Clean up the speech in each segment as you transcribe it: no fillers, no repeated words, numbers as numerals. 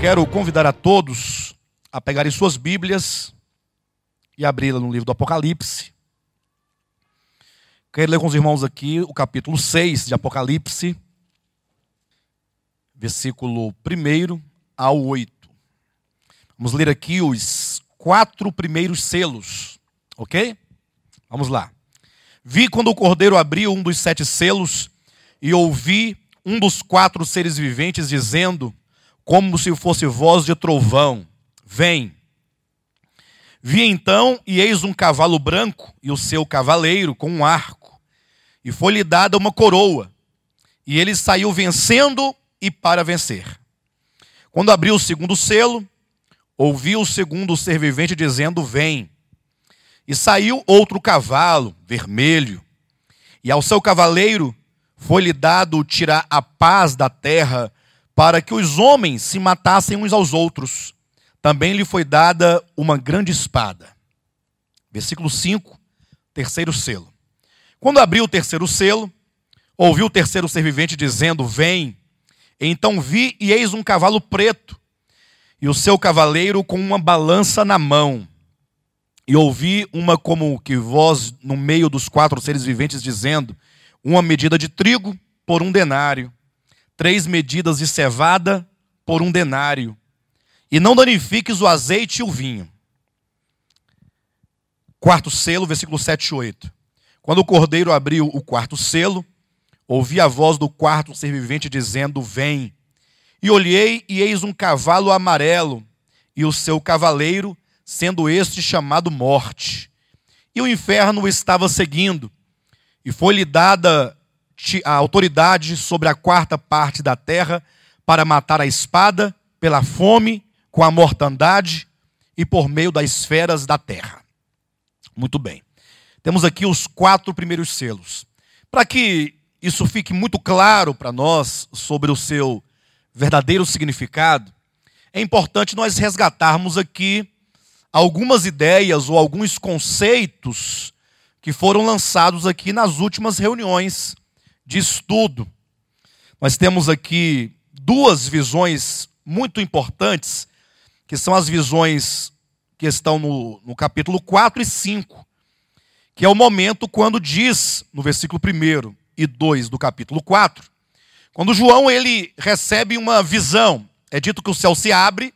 quero convidar a todos a pegarem suas Bíblias e abri-la no livro do Apocalipse. Quero ler com os irmãos aqui o capítulo 6 de Apocalipse, versículo 1 ao 8. Vamos ler aqui os 4 primeiros selos, ok? Vamos lá. Vi quando o Cordeiro abriu um dos 7 selos e ouvi um dos 4 seres viventes dizendo, como se fosse voz de trovão, vem. Vi então, e eis um cavalo branco, e o seu cavaleiro com um arco, e foi-lhe dada uma coroa, e ele saiu vencendo e para vencer. Quando abriu o segundo selo, ouvi o segundo ser vivente dizendo, vem. E saiu outro cavalo, vermelho, e ao seu cavaleiro foi-lhe dado tirar a paz da terra, para que os homens se matassem uns aos outros. Também lhe foi dada uma grande espada. Versículo 5, terceiro selo. Quando abriu o terceiro selo, ouvi o terceiro ser vivente dizendo, vem. Então vi e eis um cavalo preto, e o seu cavaleiro com uma balança na mão. E ouvi uma como que voz no meio dos 4 seres viventes dizendo, uma medida de trigo por 1 denário, 3 medidas de cevada por 1 denário. E não danifiques o azeite e o vinho. 4º selo, versículo 7 e 8. Quando o Cordeiro abriu o 4º selo, ouvi a voz do 4º ser vivente dizendo, vem. E olhei, e eis um cavalo amarelo, e o seu cavaleiro, sendo este chamado Morte. E o inferno o estava seguindo, e foi-lhe dada a autoridade sobre a 4ª parte da terra, para matar a espada, pela fome, com a mortandade e por meio das esferas da terra. Muito bem. Temos aqui os 4 primeiros selos. Para que isso fique muito claro para nós sobre o seu verdadeiro significado, é importante nós resgatarmos aqui algumas ideias ou alguns conceitos que foram lançados aqui nas últimas reuniões de estudo. Nós temos aqui 2 visões muito importantes, que são as visões que estão no capítulo 4 e 5, que é o momento quando diz, no versículo 1 e 2 do capítulo 4, quando João ele recebe uma visão, é dito que o céu se abre,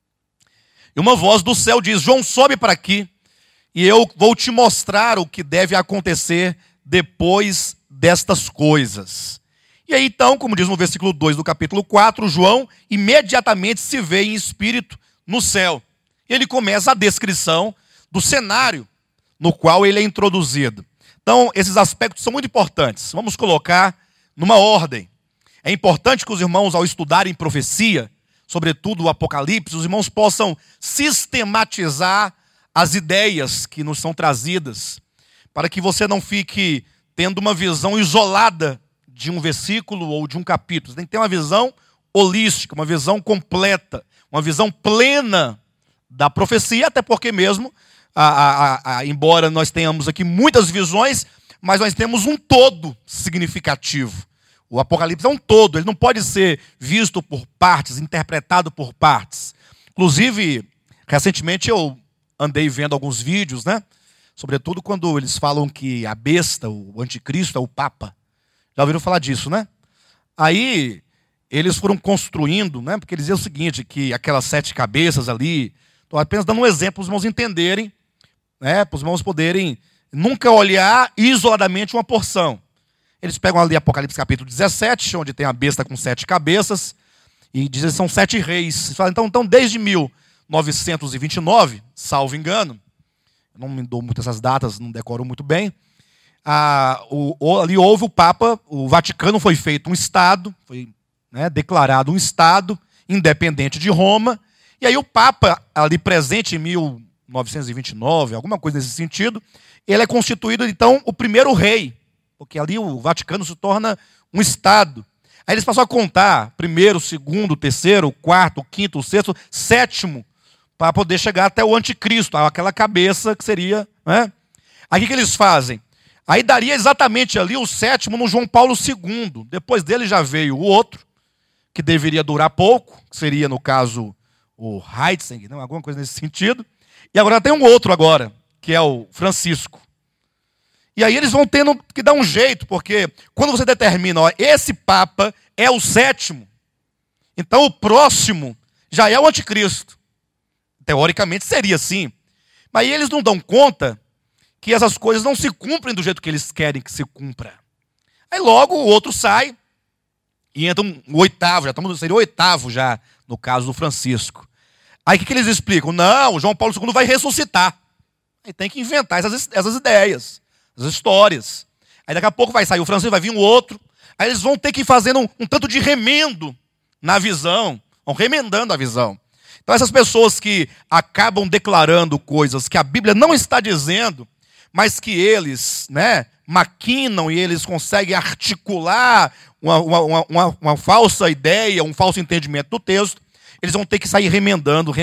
e uma voz do céu diz, João, sobe para aqui, e eu vou te mostrar o que deve acontecer depois destas coisas. E aí então, como diz no versículo 2 do capítulo 4, João imediatamente se vê em espírito no céu. Ele começa a descrição do cenário no qual ele é introduzido. Então, esses aspectos são muito importantes. Vamos colocar numa ordem. É importante que os irmãos, ao estudarem profecia, sobretudo o Apocalipse, os irmãos possam sistematizar as ideias que nos são trazidas, para que você não fique tendo uma visão isolada de um versículo ou de um capítulo. Você tem que ter uma visão holística, uma visão completa, uma visão plena da profecia, até porque mesmo, embora nós tenhamos aqui muitas visões, mas nós temos um todo significativo. O Apocalipse é um todo, ele não pode ser visto por partes, interpretado por partes. Inclusive, recentemente eu andei vendo alguns vídeos, né? Sobretudo quando eles falam que a besta, o anticristo, é o Papa. Já ouviram falar disso, né? Aí eles foram construindo, né? Porque eles diziam o seguinte, que aquelas 7 cabeças ali, estou apenas dando um exemplo para os irmãos entenderem, né? Para os irmãos poderem nunca olhar isoladamente uma porção. Eles pegam ali Apocalipse capítulo 17, onde tem a besta com 7 cabeças, e dizem que são 7 reis. Eles falam, então desde 1929, salvo engano, eu não me dou muito essas datas, não decoro muito bem, ali houve o Papa, o Vaticano foi feito um Estado, foi declarado um Estado independente de Roma, e aí o Papa, ali presente em 1929, alguma coisa nesse sentido, ele é constituído, então, o primeiro rei, porque ali o Vaticano se torna um Estado. Aí eles passam a contar, 1º, 2º, 3º, 4º, 5º, 6º, 7º, para poder chegar até o anticristo, aquela cabeça que seria, né? Aí o que eles fazem? Aí daria exatamente ali o 7º no João Paulo II. Depois dele já veio o outro, que deveria durar pouco, que seria, no caso, o Heitzig, não, alguma coisa nesse sentido. E agora tem um outro agora, que é o Francisco. E aí eles vão tendo que dar um jeito, porque quando você determina, ó, esse Papa é o 7º, então o próximo já é o anticristo. Teoricamente seria assim. Mas aí eles não dão conta que essas coisas não se cumprem do jeito que eles querem que se cumpra. Aí logo o outro sai e entra o 8º, seria o 8º já, no caso do Francisco. Aí o que eles explicam? Não, o João Paulo II vai ressuscitar. Aí tem que inventar essas ideias, as histórias. Aí daqui a pouco vai sair o Francisco, vai vir um outro. Aí eles vão ter que ir fazendo um tanto de remendo na visão, vão remendando a visão. Então essas pessoas que acabam declarando coisas que a Bíblia não está dizendo, mas que eles, maquinam e eles conseguem articular uma falsa ideia, um falso entendimento do texto, eles vão ter que sair remendando.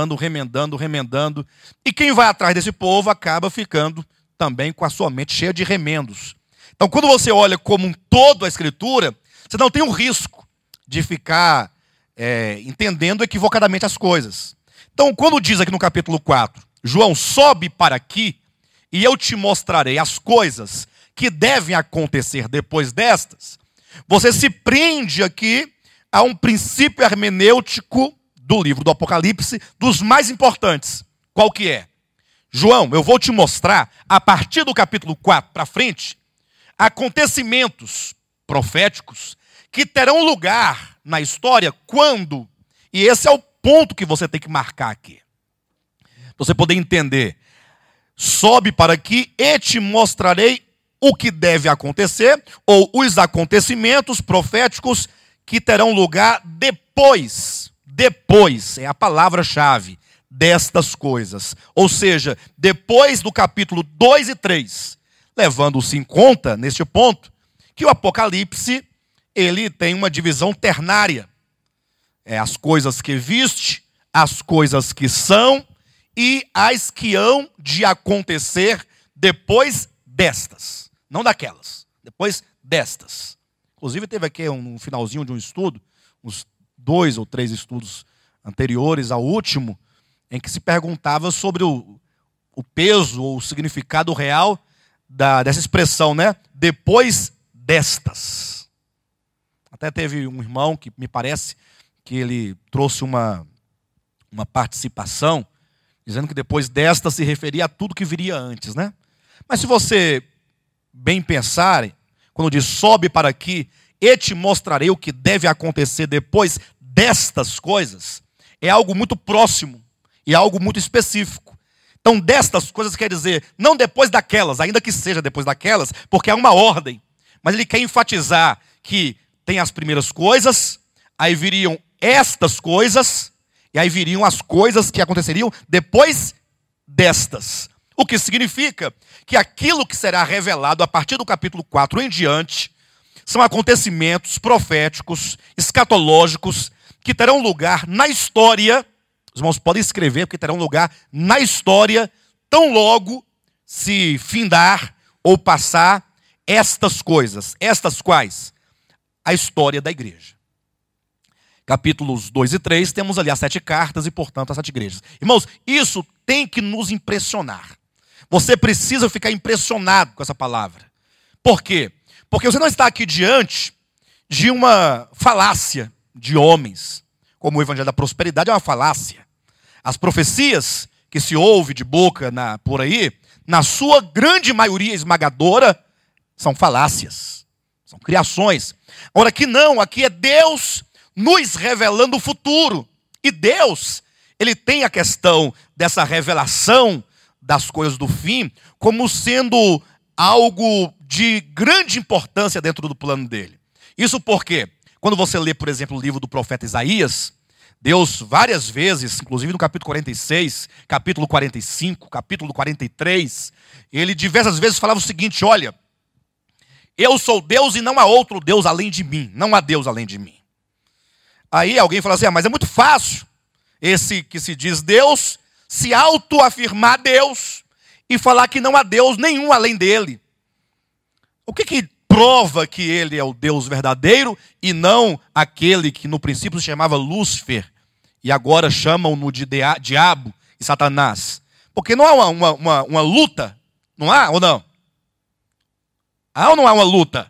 E quem vai atrás desse povo acaba ficando também com a sua mente cheia de remendos. Então, quando você olha como um todo a Escritura, você não tem o risco de ficar entendendo equivocadamente as coisas. Então, quando diz aqui no capítulo 4, João, sobe para aqui e eu te mostrarei as coisas que devem acontecer depois destas, você se prende aqui a um princípio hermenêutico do livro do Apocalipse, dos mais importantes. Qual que é? João, eu vou te mostrar, a partir do capítulo 4 para frente, acontecimentos proféticos que terão lugar na história quando, e esse é o ponto que você tem que marcar aqui, você poder entender, sobe para aqui e te mostrarei o que deve acontecer, ou os acontecimentos proféticos que terão lugar depois, é a palavra-chave, destas coisas. Ou seja, depois do capítulo 2 e 3, levando-se em conta, neste ponto, que o Apocalipse, ele tem uma divisão ternária. As coisas que viste, as coisas que são e as que hão de acontecer depois destas. Não daquelas, depois destas. Inclusive teve aqui um finalzinho de um estudo, uns 2 ou 3 estudos anteriores ao último, em que se perguntava sobre o peso ou o significado real dessa expressão, depois destas. Até teve um irmão que me parece que ele trouxe uma participação, dizendo que depois destas se referia a tudo que viria antes, Mas se você bem pensar, quando diz sobe para aqui e te mostrarei o que deve acontecer depois destas coisas, é algo muito próximo e algo muito específico. Então, destas coisas quer dizer, não depois daquelas, ainda que seja depois daquelas, porque é uma ordem. Mas ele quer enfatizar que tem as primeiras coisas, aí viriam estas coisas, e aí viriam as coisas que aconteceriam depois destas. O que significa que aquilo que será revelado a partir do capítulo 4 em diante, são acontecimentos proféticos, escatológicos, que terão lugar na história. Os irmãos podem escrever, porque terão lugar na história, tão logo se findar ou passar estas coisas. Estas quais? A história da igreja. Capítulos 2 e 3, temos ali as 7 cartas e, portanto, as 7 igrejas. Irmãos, isso tem que nos impressionar. Você precisa ficar impressionado com essa palavra. Por quê? Porque você não está aqui diante de uma falácia de homens, como o evangelho da prosperidade é uma falácia. As profecias que se ouve de boca por aí, na sua grande maioria esmagadora, são falácias, são criações. Agora aqui não, aqui é Deus nos revelando o futuro. E Deus, ele tem a questão dessa revelação das coisas do fim como sendo algo de grande importância dentro do plano dele. Isso porque, quando você lê, por exemplo, o livro do profeta Isaías, Deus várias vezes, inclusive no capítulo 46, capítulo 45, capítulo 43, ele diversas vezes falava o seguinte, olha, eu sou Deus e não há outro Deus além de mim, não há Deus além de mim. Aí alguém fala assim, mas é muito fácil esse que se diz Deus, se autoafirmar Deus e falar que não há Deus nenhum além dele. O que prova que ele é o Deus verdadeiro e não aquele que no princípio se chamava Lúcifer e agora chamam-no de diabo e Satanás. Porque não há uma luta, não há ou não? Há ou não há uma luta?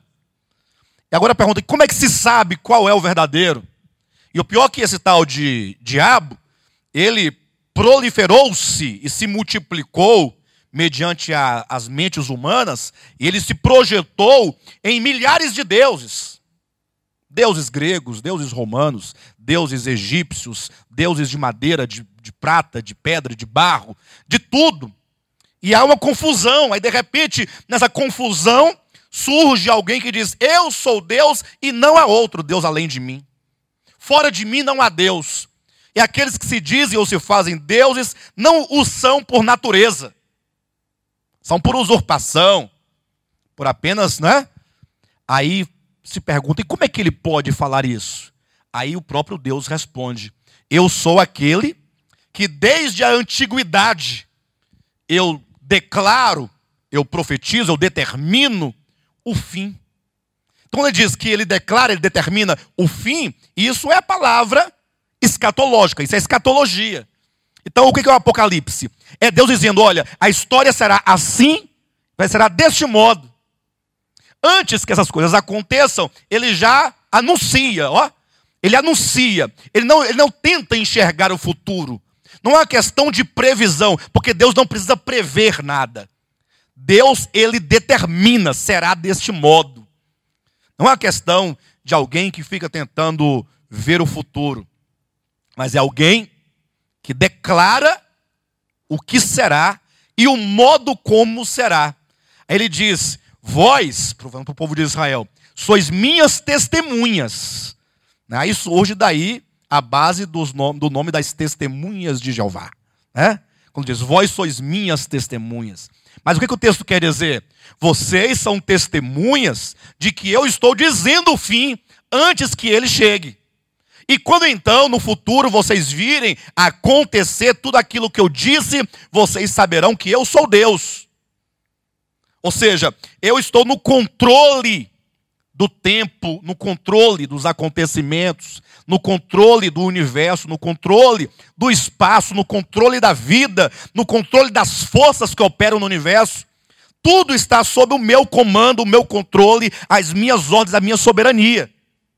E agora a pergunta, como é que se sabe qual é o verdadeiro? E o pior é que esse tal de diabo, ele proliferou-se e se multiplicou mediante as mentes humanas, e ele se projetou em milhares de deuses. Deuses gregos, deuses romanos, deuses egípcios, deuses de madeira, de prata, de pedra, de barro, de tudo. E há uma confusão, aí de repente, nessa confusão, surge alguém que diz, eu sou Deus e não há outro Deus além de mim. Fora de mim não há Deus. E aqueles que se dizem ou se fazem deuses, não o são por natureza. São por usurpação, por apenas, né? Aí se pergunta, e como é que ele pode falar isso? Aí o próprio Deus responde, eu sou aquele que desde a antiguidade eu declaro, eu profetizo, eu determino o fim. Então ele diz que ele declara, ele determina o fim, e isso é a palavra escatológica, isso é escatologia. Então o que é o Apocalipse? É Deus dizendo, olha, a história será assim, será deste modo. Antes que essas coisas aconteçam, ele já anuncia, ó. Ele anuncia, ele não tenta enxergar o futuro. Não é uma questão de previsão, porque Deus não precisa prever nada. Deus, ele determina, será deste modo. Não é uma questão de alguém que fica tentando ver o futuro, mas é alguém que declara o que será e o modo como será. Aí ele diz, vós, falando para o povo de Israel, sois minhas testemunhas. Aí surge daí a base do nome das testemunhas de Jeová. Quando diz, vós sois minhas testemunhas. Mas o que o texto quer dizer? Vocês são testemunhas de que eu estou dizendo o fim antes que ele chegue. E quando então, no futuro, vocês virem acontecer tudo aquilo que eu disse, vocês saberão que eu sou Deus. Ou seja, eu estou no controle do tempo, no controle dos acontecimentos, no controle do universo, no controle do espaço, no controle da vida, no controle das forças que operam no universo. Tudo está sob o meu comando, o meu controle, as minhas ordens, a minha soberania.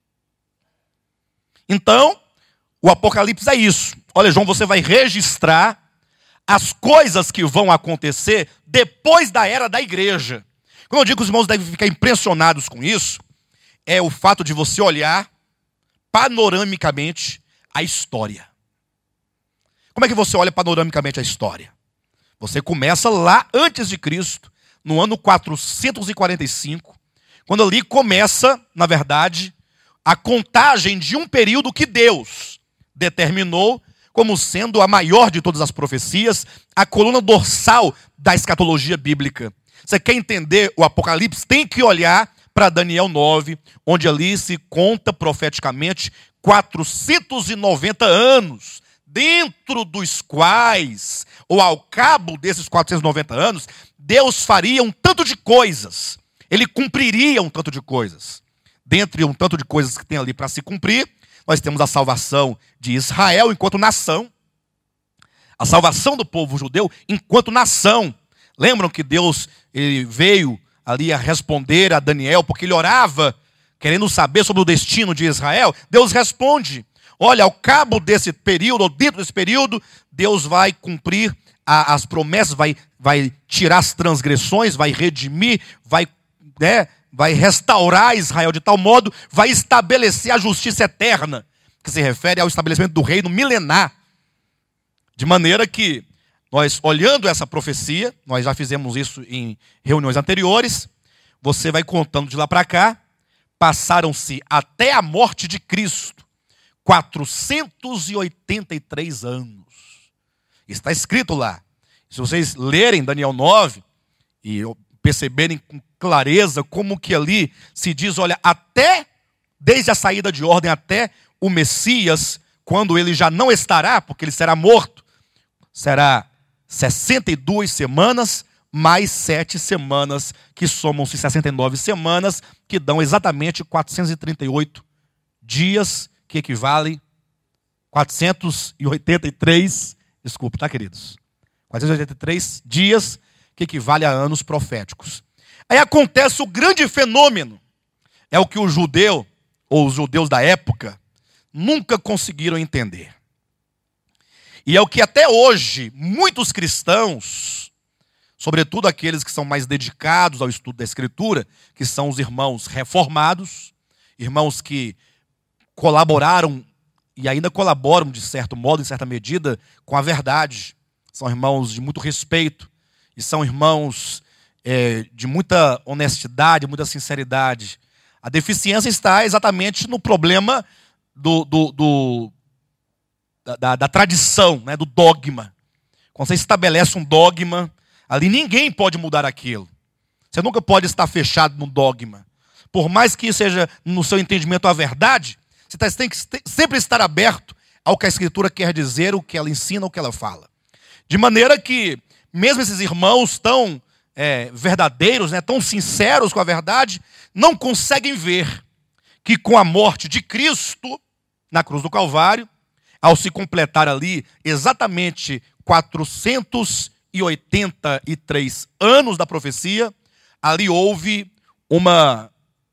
Então, o Apocalipse é isso. Olha, João, você vai registrar as coisas que vão acontecer depois da era da igreja. Quando eu digo que os irmãos devem ficar impressionados com isso, é o fato de você olhar panoramicamente a história. Como é que você olha panoramicamente a história? Você começa lá antes de Cristo, no ano 445, quando ali começa, na verdade, a contagem de um período que Deus determinou como sendo a maior de todas as profecias, a coluna dorsal da escatologia bíblica. Você quer entender o Apocalipse? Tem que olhar para Daniel 9, onde ali se conta profeticamente 490 anos, dentro dos quais, ou ao cabo desses 490 anos, Deus faria um tanto de coisas. Ele cumpriria um tanto de coisas. Dentre um tanto de coisas que tem ali para se cumprir, nós temos a salvação de Israel enquanto nação. A salvação do povo judeu enquanto nação. Lembram que Deus ele veio ali a responder a Daniel, porque ele orava, querendo saber sobre o destino de Israel? Deus responde, olha, ao cabo desse período, ou dentro desse período, Deus vai cumprir as promessas, vai tirar as transgressões, vai redimir, vai restaurar Israel de tal modo, vai estabelecer a justiça eterna, que se refere ao estabelecimento do reino milenar. De maneira que, nós olhando essa profecia, nós já fizemos isso em reuniões anteriores, você vai contando de lá para cá, passaram-se até a morte de Cristo, 483 anos. Está escrito lá. Se vocês lerem Daniel 9 e perceberem com clareza como que ali se diz, olha, até, desde a saída de ordem até o Messias, quando ele já não estará, porque ele será morto, será 62 semanas mais 7 semanas, que somam-se 69 semanas, que dão exatamente 438 dias, que equivale 483, desculpe, tá, queridos? 483 dias, que equivale a anos proféticos. Aí acontece o grande fenômeno, é o que o judeu, ou os judeus da época, nunca conseguiram entender. E é o que até hoje muitos cristãos, sobretudo aqueles que são mais dedicados ao estudo da Escritura, que são os irmãos reformados, irmãos que colaboraram e ainda colaboram de certo modo, em certa medida, com a verdade. São irmãos de muito respeito e são irmãos de muita honestidade, muita sinceridade. A deficiência está exatamente no problema da tradição, né, do dogma. Quando você estabelece um dogma, ali ninguém pode mudar aquilo. Você nunca pode estar fechado no dogma. Por mais que seja no seu entendimento a verdade, você tem que sempre estar aberto ao que a Escritura quer dizer, o que ela ensina, o que ela fala. De maneira que, mesmo esses irmãos tão verdadeiros, né, tão sinceros com a verdade, não conseguem ver que com a morte de Cristo na cruz do Calvário, ao se completar ali exatamente 483 anos da profecia, ali houve uma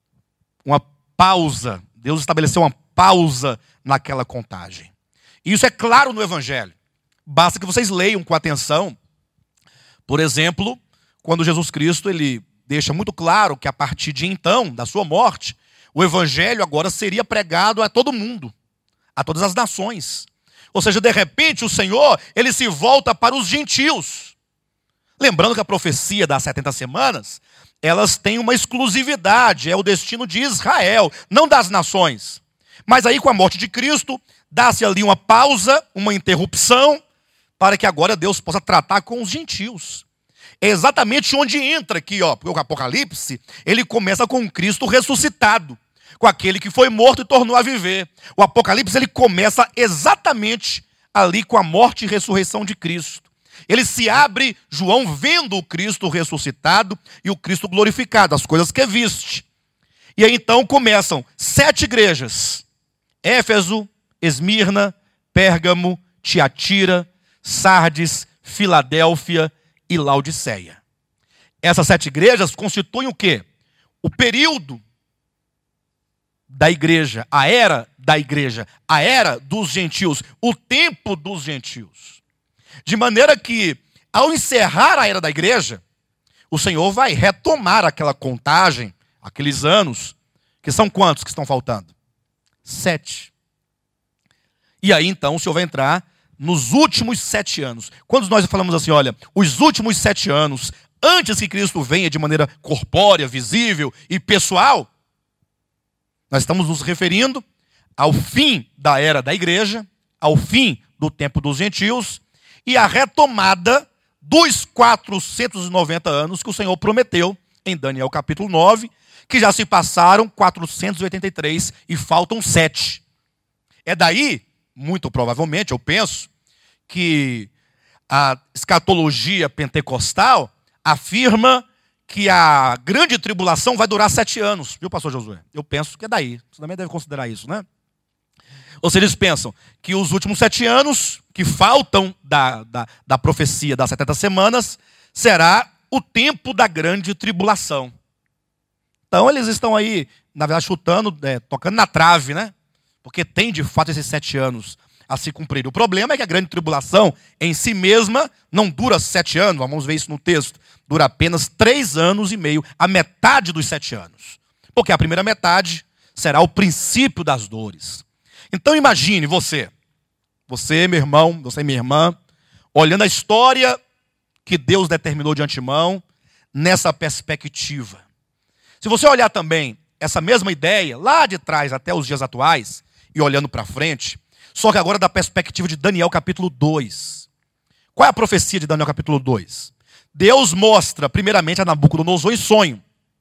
pausa. Deus estabeleceu uma pausa naquela contagem. E isso é claro no Evangelho. Basta que vocês leiam com atenção. Por exemplo, quando Jesus Cristo ele deixa muito claro que a partir de então, da sua morte, o Evangelho agora seria pregado a todo mundo, a todas as nações. Ou seja, de repente o Senhor, ele se volta para os gentios. Lembrando que a profecia das 70 semanas, elas têm uma exclusividade, é o destino de Israel, não das nações. Mas aí com a morte de Cristo, dá-se ali uma pausa, uma interrupção, para que agora Deus possa tratar com os gentios. É exatamente onde entra aqui, porque o Apocalipse, ele começa com Cristo ressuscitado, com aquele que foi morto e tornou a viver. O Apocalipse, ele começa exatamente ali com a morte e ressurreição de Cristo. Ele se abre, João vendo o Cristo ressuscitado e o Cristo glorificado, as coisas que viste. E aí então começam 7 igrejas: Éfeso, Esmirna, Pérgamo, Tiatira, Sardes, Filadélfia e Laodiceia. Essas 7 igrejas constituem o quê? O período da igreja, a era da igreja, a era dos gentios, o tempo dos gentios. De maneira que, ao encerrar a era da igreja, o Senhor vai retomar aquela contagem, aqueles anos, que são quantos que estão faltando? 7. E aí então o Senhor vai entrar nos últimos 7 anos. Quando nós falamos assim, olha, os últimos 7 anos, antes que Cristo venha de maneira corpórea, visível e pessoal, nós estamos nos referindo ao fim da era da igreja, ao fim do tempo dos gentios e à retomada dos 490 anos que o Senhor prometeu em Daniel capítulo 9, que já se passaram 483 e faltam 7. É daí, muito provavelmente, eu penso, que a escatologia pentecostal afirma que a grande tribulação vai durar 7 anos. Viu, pastor Josué? Eu penso que é daí. Você também deve considerar isso, né? Ou seja, eles pensam que os últimos 7 anos que faltam da profecia das 70 semanas será o tempo da grande tribulação. Então eles estão aí, na verdade, chutando, tocando na trave, né? Porque tem de fato esses 7 anos a se cumprir. O problema é que a grande tribulação em si mesma não dura 7 anos, vamos ver isso no texto, dura apenas 3 anos e meio, a metade dos 7 anos. Porque a primeira metade será o princípio das dores. Então imagine você, meu irmão, você minha irmã, olhando a história que Deus determinou de antemão, nessa perspectiva. Se você olhar também essa mesma ideia, lá de trás até os dias atuais, e olhando para frente, só que agora da perspectiva de Daniel capítulo 2. Qual é a profecia de Daniel capítulo 2? Deus mostra primeiramente a Nabucodonosor em sonho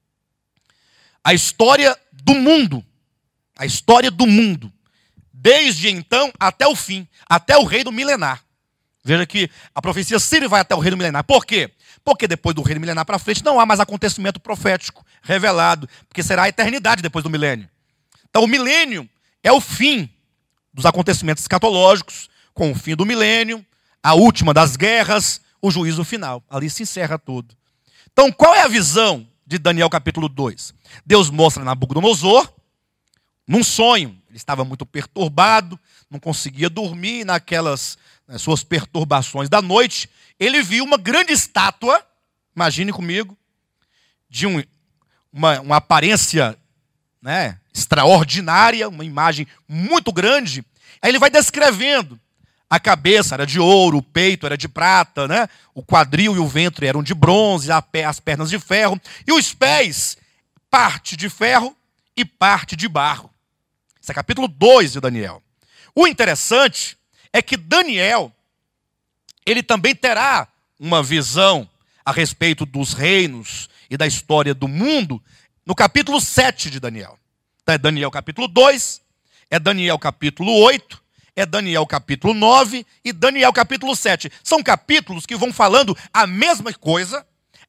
a história do mundo, desde então até o fim, até o reino milenar. Veja que a profecia sempre vai até o reino milenar. Por quê? Porque depois do reino milenar para frente não há mais acontecimento profético revelado, porque será a eternidade depois do milênio. Então o milênio é o fim dos acontecimentos escatológicos, com o fim do milênio, a última das guerras, o juízo final. Ali se encerra tudo. Então qual é a visão de Daniel capítulo 2? Deus mostra a Nabucodonosor, num sonho. Ele estava muito perturbado, não conseguia dormir naquelas suas perturbações da noite. Ele viu uma grande estátua, imagine comigo, de uma aparência, né, extraordinária, uma imagem muito grande. Aí ele vai descrevendo. A cabeça era de ouro, o peito era de prata, né? O quadril e o ventre eram de bronze, as pernas de ferro, e os pés, parte de ferro e parte de barro. Esse é capítulo 2 de Daniel. O interessante é que Daniel, ele também terá uma visão a respeito dos reinos e da história do mundo no capítulo 7 de Daniel. Então é Daniel capítulo 2, é Daniel capítulo 8, é Daniel capítulo 9 e Daniel capítulo 7. São capítulos que vão falando a mesma coisa,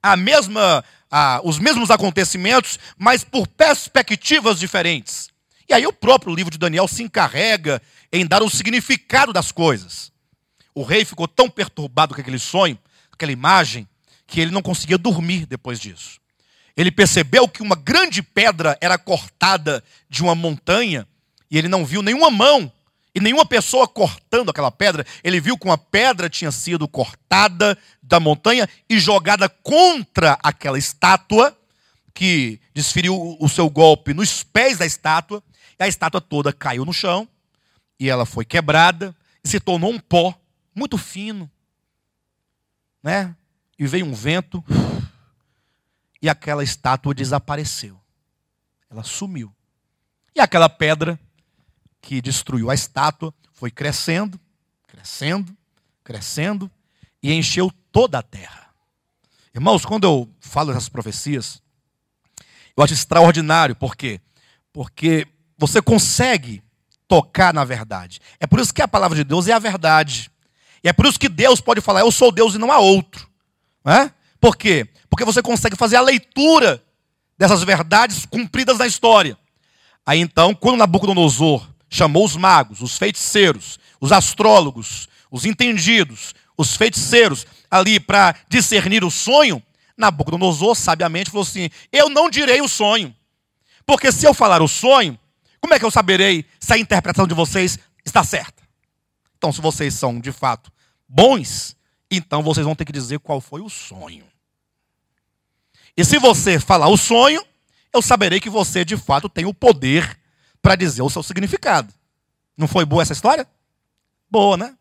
os mesmos acontecimentos, mas por perspectivas diferentes. E aí o próprio livro de Daniel se encarrega em dar o significado das coisas. O rei ficou tão perturbado com aquele sonho, aquela imagem, que ele não conseguia dormir depois disso. Ele percebeu que uma grande pedra era cortada de uma montanha e ele não viu nenhuma mão e nenhuma pessoa cortando aquela pedra. Ele viu que uma pedra tinha sido cortada da montanha e jogada contra aquela estátua, que desferiu o seu golpe nos pés da estátua, e a estátua toda caiu no chão, e ela foi quebrada, e se tornou um pó muito fino, né? E veio um vento, e aquela estátua desapareceu. Ela sumiu. E aquela pedra que destruiu a estátua foi crescendo, crescendo, crescendo, e encheu toda a terra. Irmãos, quando eu falo dessas profecias, eu acho extraordinário. Por quê? Porque você consegue tocar na verdade. É por isso que a palavra de Deus é a verdade. E é por isso que Deus pode falar, eu sou Deus e não há outro. Não é? Por quê? Porque você consegue fazer a leitura dessas verdades cumpridas na história. Aí então, quando Nabucodonosor chamou os magos, os feiticeiros, os astrólogos, os entendidos, os feiticeiros ali para discernir o sonho, Nabucodonosor sabiamente falou assim, eu não direi o sonho. Porque se eu falar o sonho, como é que eu saberei se a interpretação de vocês está certa? Então, se vocês são de fato bons, então vocês vão ter que dizer qual foi o sonho. E se você falar o sonho, eu saberei que você de fato tem o poder para dizer o seu significado. Não foi boa essa história? Boa, né?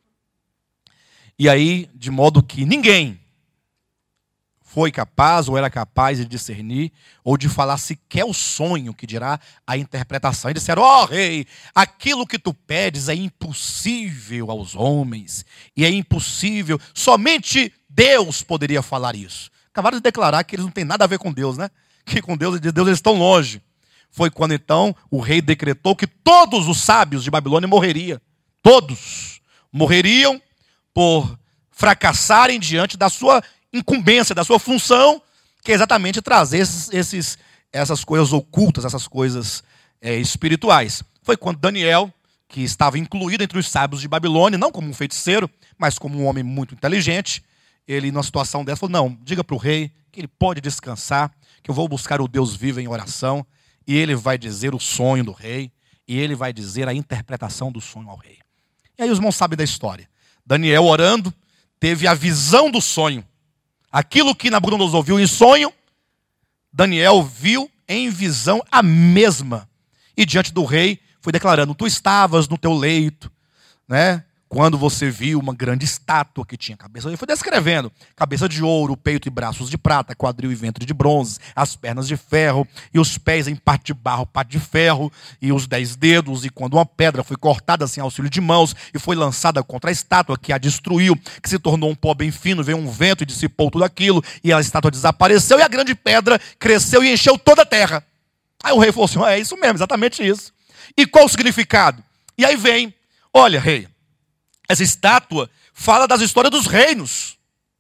E aí, de modo que ninguém foi capaz ou era capaz de discernir ou de falar sequer o sonho, que dirá a interpretação. E disseram, ó rei, aquilo que tu pedes é impossível aos homens, e é impossível, somente Deus poderia falar isso. Acabaram de declarar que eles não têm nada a ver com Deus, né? Que com Deus eles estão longe. Foi quando então o rei decretou que todos os sábios de Babilônia morreriam. Todos morreriam por fracassarem diante da sua incumbência, da sua função, que é exatamente trazer essas coisas ocultas, essas coisas espirituais. Foi quando Daniel, que estava incluído entre os sábios de Babilônia, não como um feiticeiro, mas como um homem muito inteligente, ele, numa situação dessa, falou, não, diga para o rei que ele pode descansar, que eu vou buscar o Deus vivo em oração, e ele vai dizer o sonho do rei, e ele vai dizer a interpretação do sonho ao rei. E aí os irmãos sabem da história. Daniel, orando, teve a visão do sonho. Aquilo que Nabucodonosor viu em sonho, Daniel viu em visão a mesma. E diante do rei foi declarando, tu estavas no teu leito, né? Quando você viu uma grande estátua que tinha cabeça, ele foi descrevendo, cabeça de ouro, peito e braços de prata, quadril e ventre de bronze, as pernas de ferro, e os pés em parte de barro, parte de ferro, e os 10 dedos, e quando uma pedra foi cortada sem auxílio de mãos, e foi lançada contra a estátua, que a destruiu, que se tornou um pó bem fino, veio um vento e dissipou tudo aquilo, e a estátua desapareceu, e a grande pedra cresceu e encheu toda a terra. Aí o rei falou assim, é isso mesmo, exatamente isso. E qual o significado? E aí vem, olha rei, essa estátua fala das histórias dos reinos.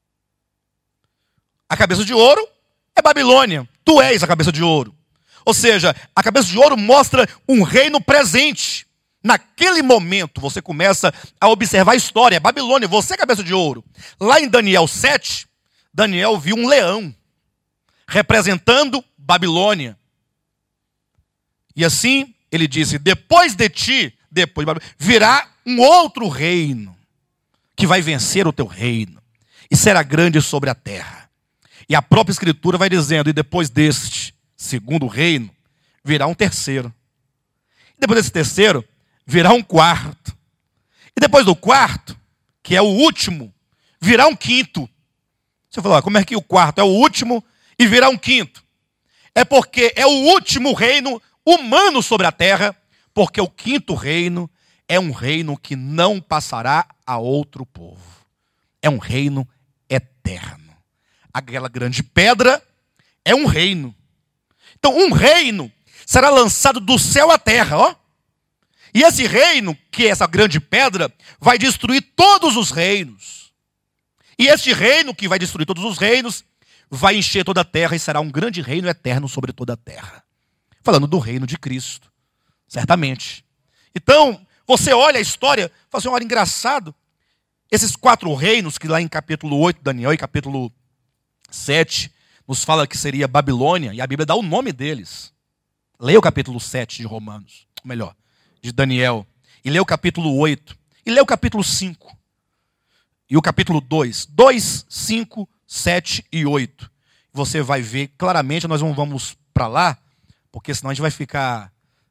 A cabeça de ouro é Babilônia. Tu és a cabeça de ouro. Ou seja, a cabeça de ouro mostra um reino presente. Naquele momento, você começa a observar a história. É Babilônia, você é a cabeça de ouro. Lá em Daniel 7, Daniel viu um leão representando Babilônia. E assim, ele disse, depois de ti, depois de Babilônia, virá um outro reino que vai vencer o teu reino e será grande sobre a terra. E a própria Escritura vai dizendo, e depois deste segundo reino, virá um terceiro. E depois desse terceiro, virá um quarto. E depois do quarto, que é o último, virá um quinto. Você falou, como é que o quarto é o último e virá um quinto? É porque é o último reino humano sobre a terra, porque o quinto reino é um reino que não passará a outro povo. É um reino eterno. Aquela grande pedra é um reino. Então, um reino será lançado do céu à terra, ó. E esse reino, que é essa grande pedra, vai destruir todos os reinos. E este reino, que vai destruir todos os reinos, vai encher toda a terra e será um grande reino eterno sobre toda a terra. Falando do reino de Cristo, certamente. Então, você olha a história, fala assim, olha, engraçado, esses 4 reinos, que lá em capítulo 8, Daniel, e capítulo 7, nos fala que seria Babilônia, e a Bíblia dá o nome deles. Leia o capítulo 7 de Romanos, ou melhor, de Daniel, e lê o capítulo 8, e lê o capítulo 5, e o capítulo 2, 2, 5, 7 e 8. Você vai ver claramente, nós não vamos para lá, porque senão a gente vai ficar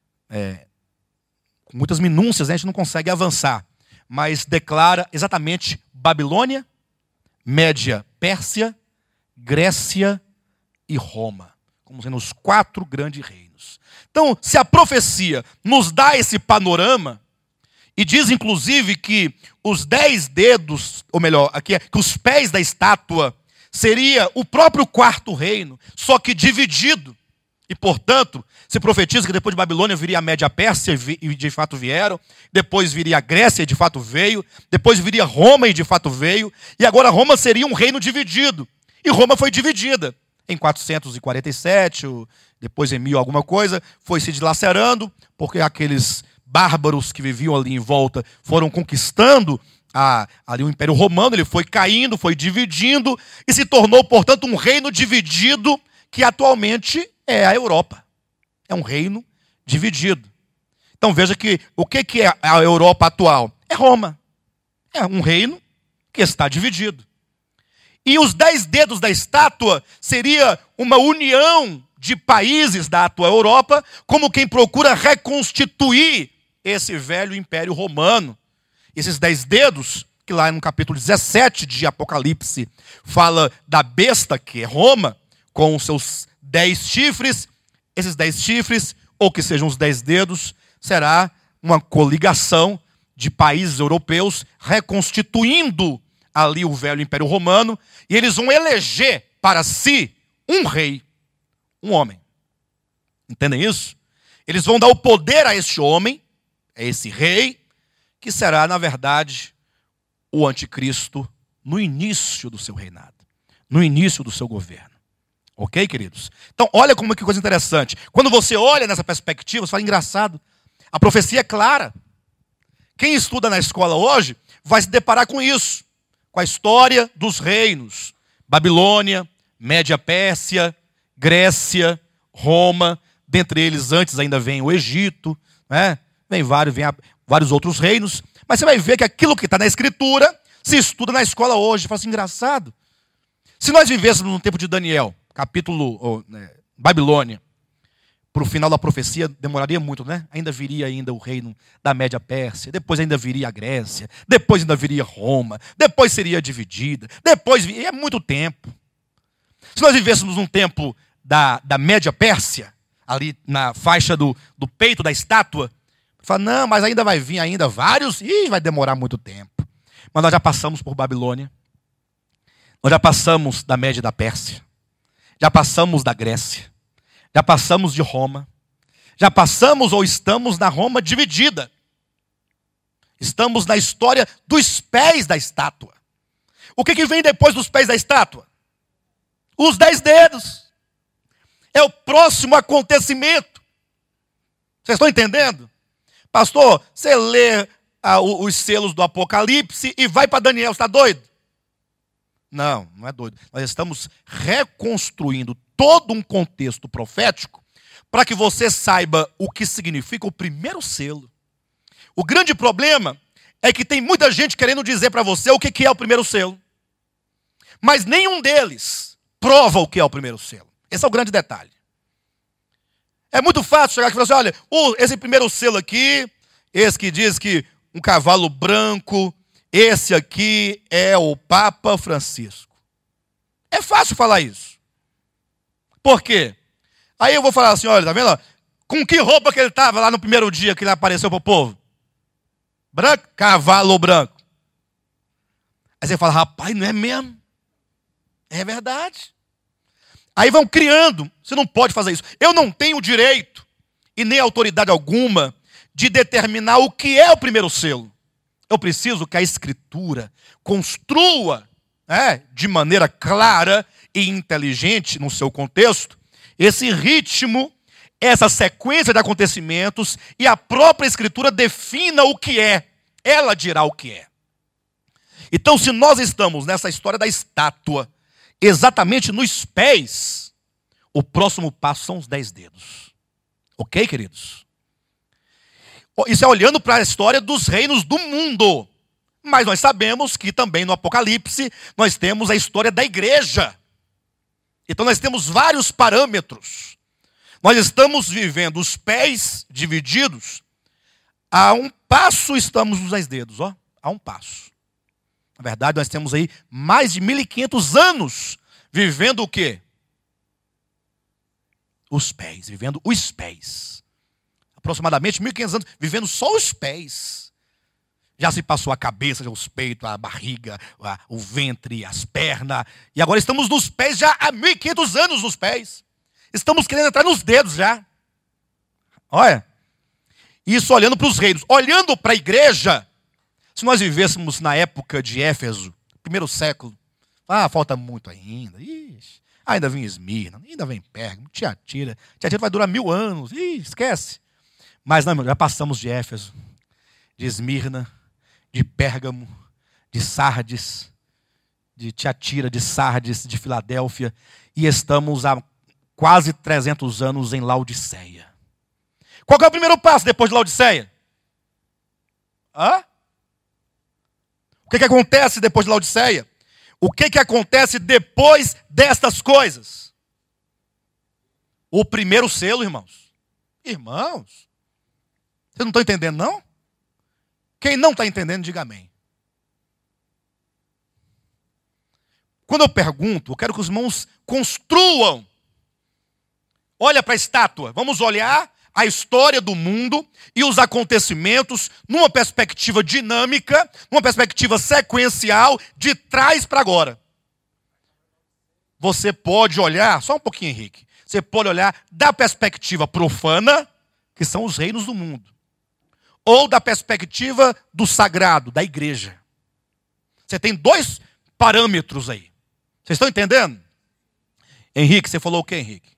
com muitas minúcias, né? A gente não consegue avançar. Mas declara exatamente Babilônia, Média, Pérsia, Grécia e Roma, como sendo os 4 grandes reinos. Então, se a profecia nos dá esse panorama, e diz inclusive que os 10 dedos, ou melhor, aqui que os pés da estátua seria o próprio 4º reino, só que dividido. E, portanto, se profetiza que depois de Babilônia viria a Média Pérsia, e de fato vieram. Depois viria a Grécia, e de fato veio. Depois viria Roma, e de fato veio. E agora Roma seria um reino dividido. E Roma foi dividida. Em 447, depois em 1000 alguma coisa, foi se dilacerando, porque aqueles bárbaros que viviam ali em volta foram conquistando ali o Império Romano. Ele foi caindo, foi dividindo, e se tornou, portanto, um reino dividido, que atualmente é a Europa. É um reino dividido. Então veja que o que é a Europa atual? É Roma. É um reino que está dividido. E os 10 dedos da estátua seria uma união de países da atual Europa, como quem procura reconstituir esse velho Império Romano. Esses 10 dedos, que lá no capítulo 17 de Apocalipse fala da besta, que é Roma, com os seus 10 chifres, esses 10 chifres, ou que sejam os 10 dedos, será uma coligação de países europeus reconstituindo ali o velho Império Romano, e eles vão eleger para si um rei, um homem. Entendem isso? Eles vão dar o poder a este homem, a esse rei, que será, na verdade, o anticristo no início do seu reinado, no início do seu governo. Ok, queridos? Então, olha como que coisa interessante. Quando você olha nessa perspectiva, você fala, engraçado, a profecia é clara. Quem estuda na escola hoje vai se deparar com isso, com a história dos reinos. Babilônia, Média Pérsia, Grécia, Roma, dentre eles antes ainda vem o Egito, né? Vem vários outros reinos, mas você vai ver que aquilo que está na Escritura se estuda na escola hoje. Fala assim, engraçado. Se nós vivêssemos no tempo de Daniel, Babilônia, para o final da profecia demoraria muito, né? Ainda viria o reino da Média Pérsia, depois ainda viria a Grécia, depois ainda viria Roma, depois seria dividida, é muito tempo. Se nós vivêssemos num tempo da Média Pérsia, ali na faixa do peito da estátua, fala, não, mas ainda vai vir vários, e vai demorar muito tempo. Mas nós já passamos por Babilônia, nós já passamos da Média e da Pérsia, já passamos da Grécia, já passamos de Roma, já passamos ou estamos na Roma dividida. Estamos na história dos pés da estátua. O que vem depois dos pés da estátua? Os 10 dedos. É o próximo acontecimento. Vocês estão entendendo? Pastor, você lê os selos do Apocalipse e vai para Daniel, você está doido? Não, não é doido. Nós estamos reconstruindo todo um contexto profético para que você saiba o que significa o primeiro selo. O grande problema é que tem muita gente querendo dizer para você o que é o primeiro selo. Mas nenhum deles prova o que é o primeiro selo. Esse é o grande detalhe. É muito fácil chegar aqui e falar assim, olha, esse primeiro selo aqui, esse que diz que um cavalo branco, esse aqui é o Papa Francisco. É fácil falar isso. Por quê? Aí eu vou falar assim, olha, tá vendo? Com que roupa que ele estava lá no primeiro dia que ele apareceu para o povo? Branco, cavalo branco. Aí você fala, rapaz, não é mesmo? É verdade. Aí vão criando, você não pode fazer isso. Eu não tenho direito, e nem autoridade alguma, de determinar o que é o primeiro selo. Eu preciso que a Escritura construa, de maneira clara e inteligente, no seu contexto, esse ritmo, essa sequência de acontecimentos, e a própria Escritura defina o que é. Ela dirá o que é. Então, se nós estamos nessa história da estátua, exatamente nos pés, o próximo passo são os 10 dedos. Ok, queridos? Isso é olhando para a história dos reinos do mundo. Mas nós sabemos que também no Apocalipse nós temos a história da igreja. Então nós temos vários parâmetros. Nós estamos vivendo os pés divididos. A um passo estamos nos 10 dedos, a um passo. Na verdade, nós temos aí mais de 1.500 anos vivendo o quê? Os pés, vivendo os pés. Aproximadamente 1.500 anos vivendo só os pés. Já se passou a cabeça, os peitos, a barriga, o ventre, as pernas. E agora estamos nos pés já há 1.500 anos nos pés. Estamos querendo entrar nos dedos já. Olha. Isso olhando para os reinos. Olhando para a igreja, se nós vivêssemos na época de Éfeso, primeiro século, falta muito ainda. Ixi, ainda vem Esmirna, ainda vem Pérgamo, Tiatira. Tiatira vai durar 1000 anos. Esquece. Mas não, já passamos de Éfeso, de Esmirna, de Pérgamo, de Sardes, de Tiatira, de Sardes, de Filadélfia. E estamos há quase 300 anos em Laodiceia. Qual que é o primeiro passo depois de Laodiceia? O que acontece depois de Laodiceia? O que acontece depois destas coisas? O primeiro selo, irmãos. Irmãos, vocês não estão entendendo, não? Quem não está entendendo, diga amém. Quando eu pergunto, eu quero que os irmãos construam. Olha para a estátua. Vamos olhar a história do mundo e os acontecimentos numa perspectiva dinâmica, numa perspectiva sequencial, de trás para agora. Você pode olhar, só um pouquinho, Henrique, você pode olhar da perspectiva profana, que são os reinos do mundo, ou da perspectiva do sagrado, da igreja. Você tem 2 parâmetros aí. Vocês estão entendendo? Henrique, você falou o quê, Henrique?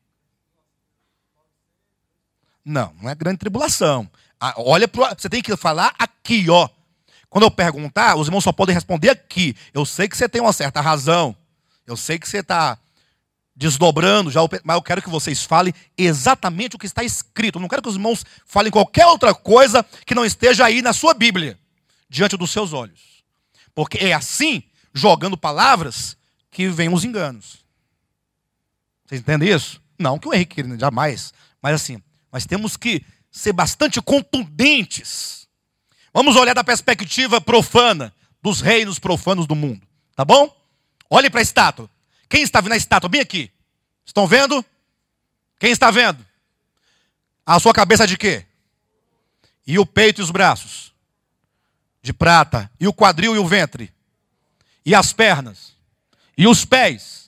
Não é grande tribulação. Olha, você tem que falar aqui, Quando eu perguntar, os irmãos só podem responder aqui. Eu sei que você tem uma certa razão. Eu sei que você está desdobrando, mas eu quero que vocês falem exatamente o que está escrito. Eu não quero que os irmãos falem qualquer outra coisa que não esteja aí na sua Bíblia, diante dos seus olhos. Porque é assim, jogando palavras, que vem os enganos. Vocês entendem isso? Não que o Henrique jamais, mas assim, nós temos que ser bastante contundentes. Vamos olhar da perspectiva profana, dos reinos profanos do mundo. Tá bom? Olhe para a estátua. Quem está vendo a estátua? Bem aqui. Estão vendo? Quem está vendo? A sua cabeça de quê? E o peito e os braços? De prata. E o quadril e o ventre? E as pernas? E os pés?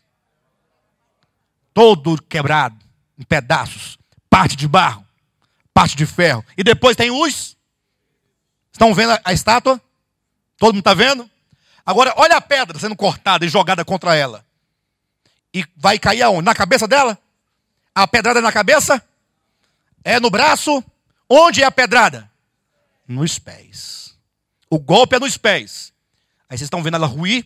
Todo quebrado, em pedaços. Parte de barro, parte de ferro. E depois tem os Estão vendo a estátua? Todo mundo está vendo? Agora, olha a pedra sendo cortada e jogada contra ela. E vai cair aonde? Na cabeça dela? A pedrada é na cabeça? É no braço? Onde é a pedrada? Nos pés. O golpe é nos pés. Aí vocês estão vendo ela ruir.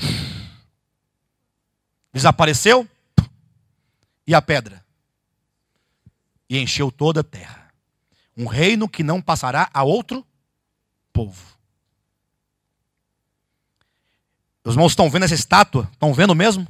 Desapareceu. E a pedra? E encheu toda a terra. Um reino que não passará a outro povo. Os irmãos estão vendo essa estátua? Estão vendo mesmo?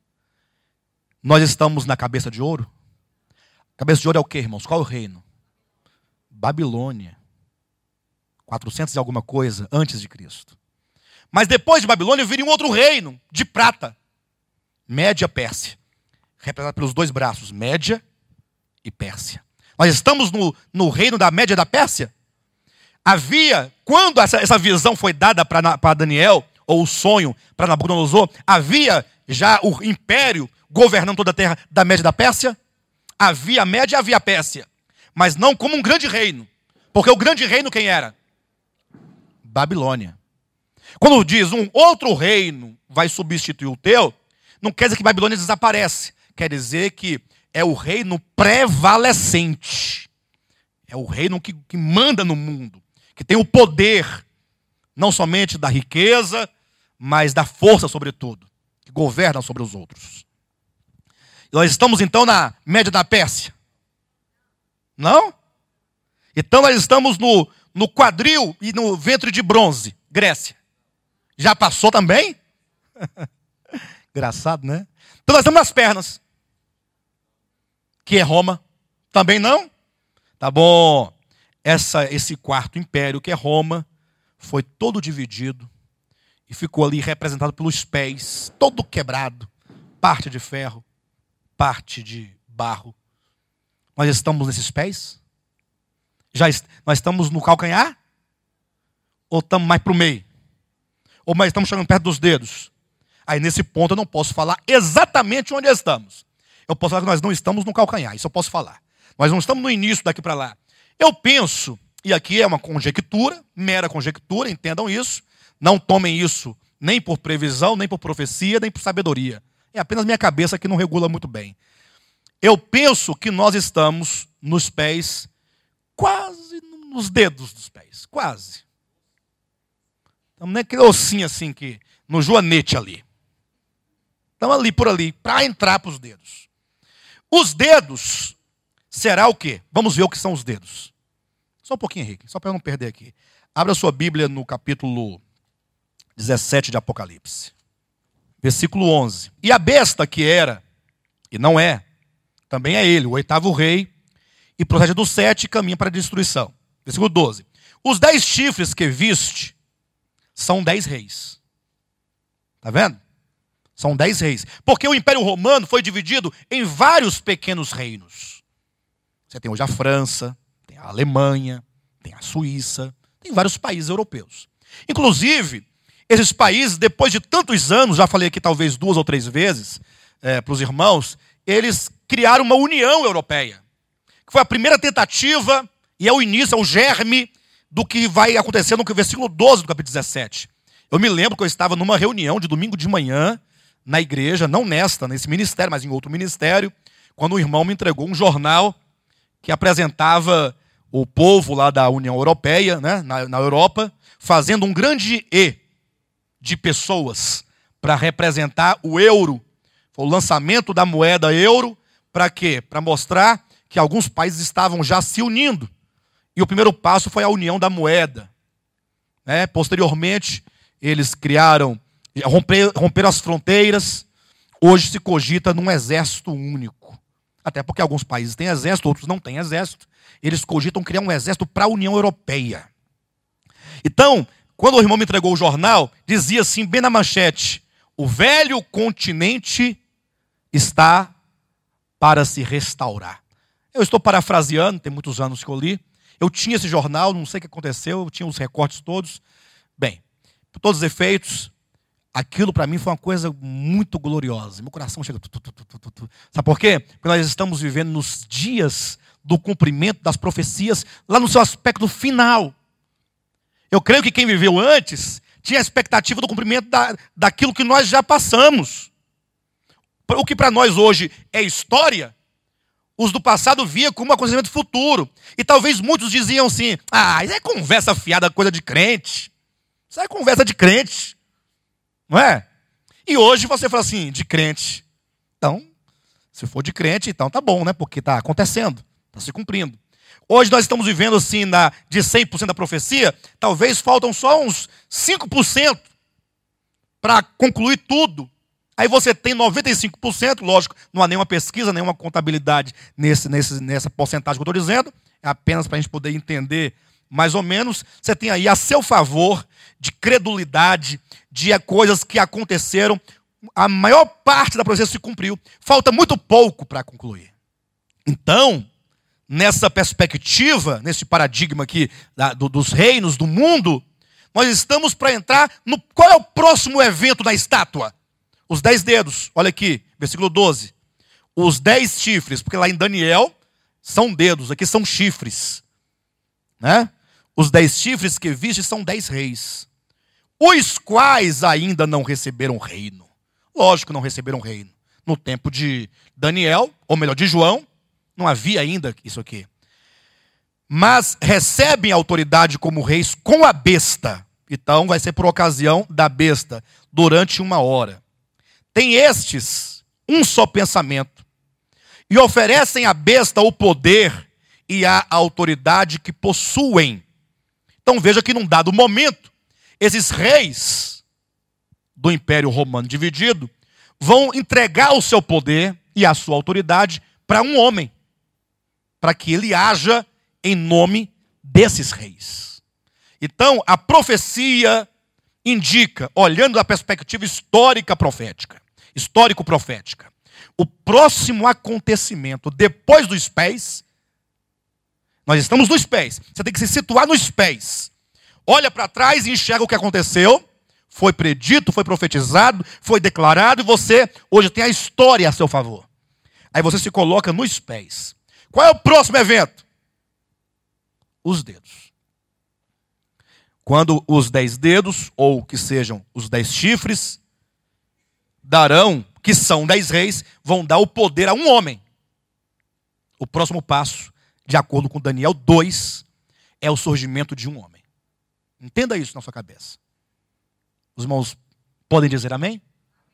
Nós estamos na cabeça de ouro. Cabeça de ouro é o quê, irmãos? Qual é o reino? Babilônia. 400 e alguma coisa antes de Cristo. Mas depois de Babilônia viria um outro reino de prata. Média Pérsia. Representado pelos dois braços, Média e Pérsia. Nós estamos no reino da Média da Pérsia? Havia, quando essa visão foi dada para Daniel, ou o sonho para Nabucodonosor, havia já o império governando toda a terra da Média da Pérsia? Havia a Média e havia a Pérsia. Mas não como um grande reino. Porque o grande reino quem era? Babilônia. Quando diz um outro reino vai substituir o teu, não quer dizer que Babilônia desaparece. Quer dizer que é o reino prevalecente. É o reino que manda no mundo. Que tem o poder, não somente da riqueza, mas da força sobretudo. Que governa sobre os outros. Nós estamos então na Média da Pérsia. Não? Então nós estamos no quadril e no ventre de bronze, Grécia. Já passou também? Engraçado, né? Então nós estamos nas pernas. Que é Roma. Também não? Tá bom. Esse quarto império, que é Roma, foi todo dividido e ficou ali representado pelos pés, todo quebrado. Parte de ferro, parte de barro. Nós estamos nesses pés? Nós estamos no calcanhar? Ou estamos mais para o meio? Ou mais estamos chegando perto dos dedos? Aí nesse ponto eu não posso falar exatamente onde estamos. Eu posso falar que nós não estamos no calcanhar, isso eu posso falar. Nós não estamos no início daqui para lá. Eu penso, e aqui é uma conjectura, mera conjectura, entendam isso. Não tomem isso nem por previsão, nem por profecia, nem por sabedoria. É apenas minha cabeça que não regula muito bem. Eu penso que nós estamos nos pés, quase nos dedos dos pés, quase. Estamos naquele ossinho assim, no joanete ali. Estamos ali, por ali, para entrar para os dedos. Os dedos será o quê? Vamos ver o que são os dedos. Só um pouquinho, Henrique, só para eu não perder aqui. Abra sua Bíblia no capítulo 17 de Apocalipse. Versículo 11. E a besta que era, e não é, também é ele, o oitavo rei, e procede do 7 e caminha para a destruição. Versículo 12. Os 10 chifres que viste são 10 reis. Está vendo? São 10 reis. Porque o Império Romano foi dividido em vários pequenos reinos. Você tem hoje a França, tem a Alemanha, tem a Suíça, tem vários países europeus. Inclusive, esses países, depois de tantos anos, já falei aqui talvez 2 ou 3 vezes para os irmãos, eles criaram uma União Europeia. Que foi a primeira tentativa, e é o início, é o germe do que vai acontecer no versículo 12 do capítulo 17. Eu me lembro que eu estava numa reunião de domingo de manhã, na igreja, não nesse ministério, mas em outro ministério, quando o irmão me entregou um jornal que apresentava o povo lá da União Europeia, né, na Europa, fazendo um grande E de pessoas para representar o euro. Foi o lançamento da moeda euro, para quê? Para mostrar que alguns países estavam já se unindo. E o primeiro passo foi a união da moeda. Posteriormente, eles romperam as fronteiras. Hoje se cogita num exército único. Até porque alguns países têm exército, outros não têm exército. Eles cogitam criar um exército para a União Europeia. Então, quando o irmão me entregou o jornal, dizia assim, bem na manchete: o velho continente está para se restaurar. Eu estou parafraseando, tem muitos anos que eu li. Eu tinha esse jornal, não sei o que aconteceu, eu tinha os recortes todos. Bem, por todos os efeitos, aquilo para mim foi uma coisa muito gloriosa. Meu coração chega... Sabe por quê? Porque nós estamos vivendo nos dias do cumprimento das profecias, lá no seu aspecto final. Eu creio que quem viveu antes tinha a expectativa do cumprimento daquilo que nós já passamos. O que para nós hoje é história, os do passado via como um acontecimento futuro. E talvez muitos diziam assim, isso é conversa fiada, coisa de crente. Isso é conversa de crente. Não é? E hoje você fala assim, de crente. Então, se for de crente, então tá bom, né? Porque está acontecendo, está se cumprindo. Hoje nós estamos vivendo assim, de 100% da profecia, talvez faltam só uns 5% para concluir tudo. Aí você tem 95%, lógico, não há nenhuma pesquisa, nenhuma contabilidade nessa porcentagem que eu estou dizendo, é apenas para a gente poder entender mais ou menos. Você tem aí a seu favor de credulidade, de coisas que aconteceram, a maior parte da profecia se cumpriu, falta muito pouco para concluir. Então, nessa perspectiva, nesse paradigma aqui dos reinos do mundo, nós estamos para entrar no... Qual é o próximo evento da estátua? Os 10 dedos, olha aqui, versículo 12. Os 10 chifres, porque lá em Daniel são dedos, aqui são chifres. Né? Os 10 chifres que viste são 10 reis, os quais ainda não receberam reino. Lógico que não receberam reino. No tempo de Daniel, ou melhor, de João, não havia ainda isso aqui. Mas recebem autoridade como reis com a besta. Então vai ser por ocasião da besta, durante 1 hora. Tem estes um só pensamento, e oferecem à besta o poder e a autoridade que possuem. Então veja que num dado momento, esses reis do Império Romano dividido vão entregar o seu poder e a sua autoridade para um homem, para que ele haja em nome desses reis. Então a profecia indica, olhando da perspectiva histórico-profética, o próximo acontecimento depois dos pés. Nós estamos nos pés, você tem que se situar nos pés. Olha para trás e enxerga o que aconteceu, foi predito, foi profetizado, foi declarado, e você hoje tem a história a seu favor. Aí você se coloca nos pés. Qual é o próximo evento? Os dedos. Quando os 10 dedos, ou que sejam os 10 chifres, darão, que são 10 reis, vão dar o poder a um homem. O próximo passo, de acordo com Daniel 2, é o surgimento de um homem. Entenda isso na sua cabeça. Os irmãos podem dizer amém?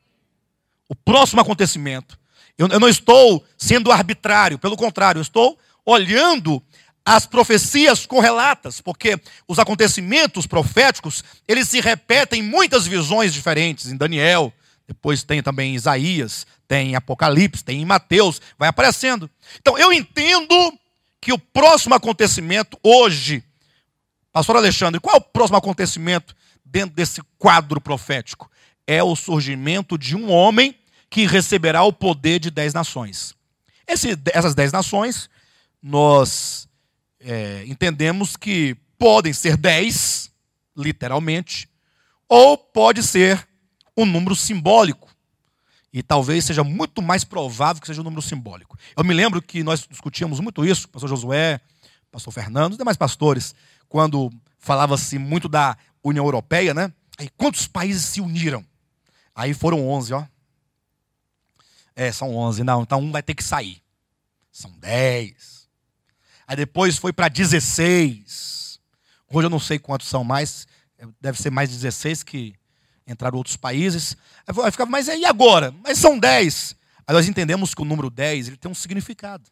O próximo acontecimento, eu não estou sendo arbitrário, pelo contrário, eu estou olhando as profecias correlatas, porque os acontecimentos proféticos, eles se repetem em muitas visões diferentes, em Daniel, depois tem também em Isaías, tem em Apocalipse, tem em Mateus, vai aparecendo. Então eu entendo que o próximo acontecimento hoje, pastor Alexandre, qual é o próximo acontecimento dentro desse quadro profético? É o surgimento de um homem que receberá o poder de 10 nações. Essas 10 nações, nós entendemos que podem ser 10, literalmente, ou pode ser um número simbólico. E talvez seja muito mais provável que seja um número simbólico. Eu me lembro que nós discutíamos muito isso, pastor Josué, pastor Fernando, os demais pastores, quando falava-se muito da União Europeia, né? Aí quantos países se uniram? Aí foram 11, ó. São 11, não, então um vai ter que sair. São 10. Aí depois foi para 16. Hoje eu não sei quantos são mais, deve ser mais 16 que entraram outros países. Aí ficava, mas e agora? Mas são 10. Aí nós entendemos que o número 10 ele tem um significado.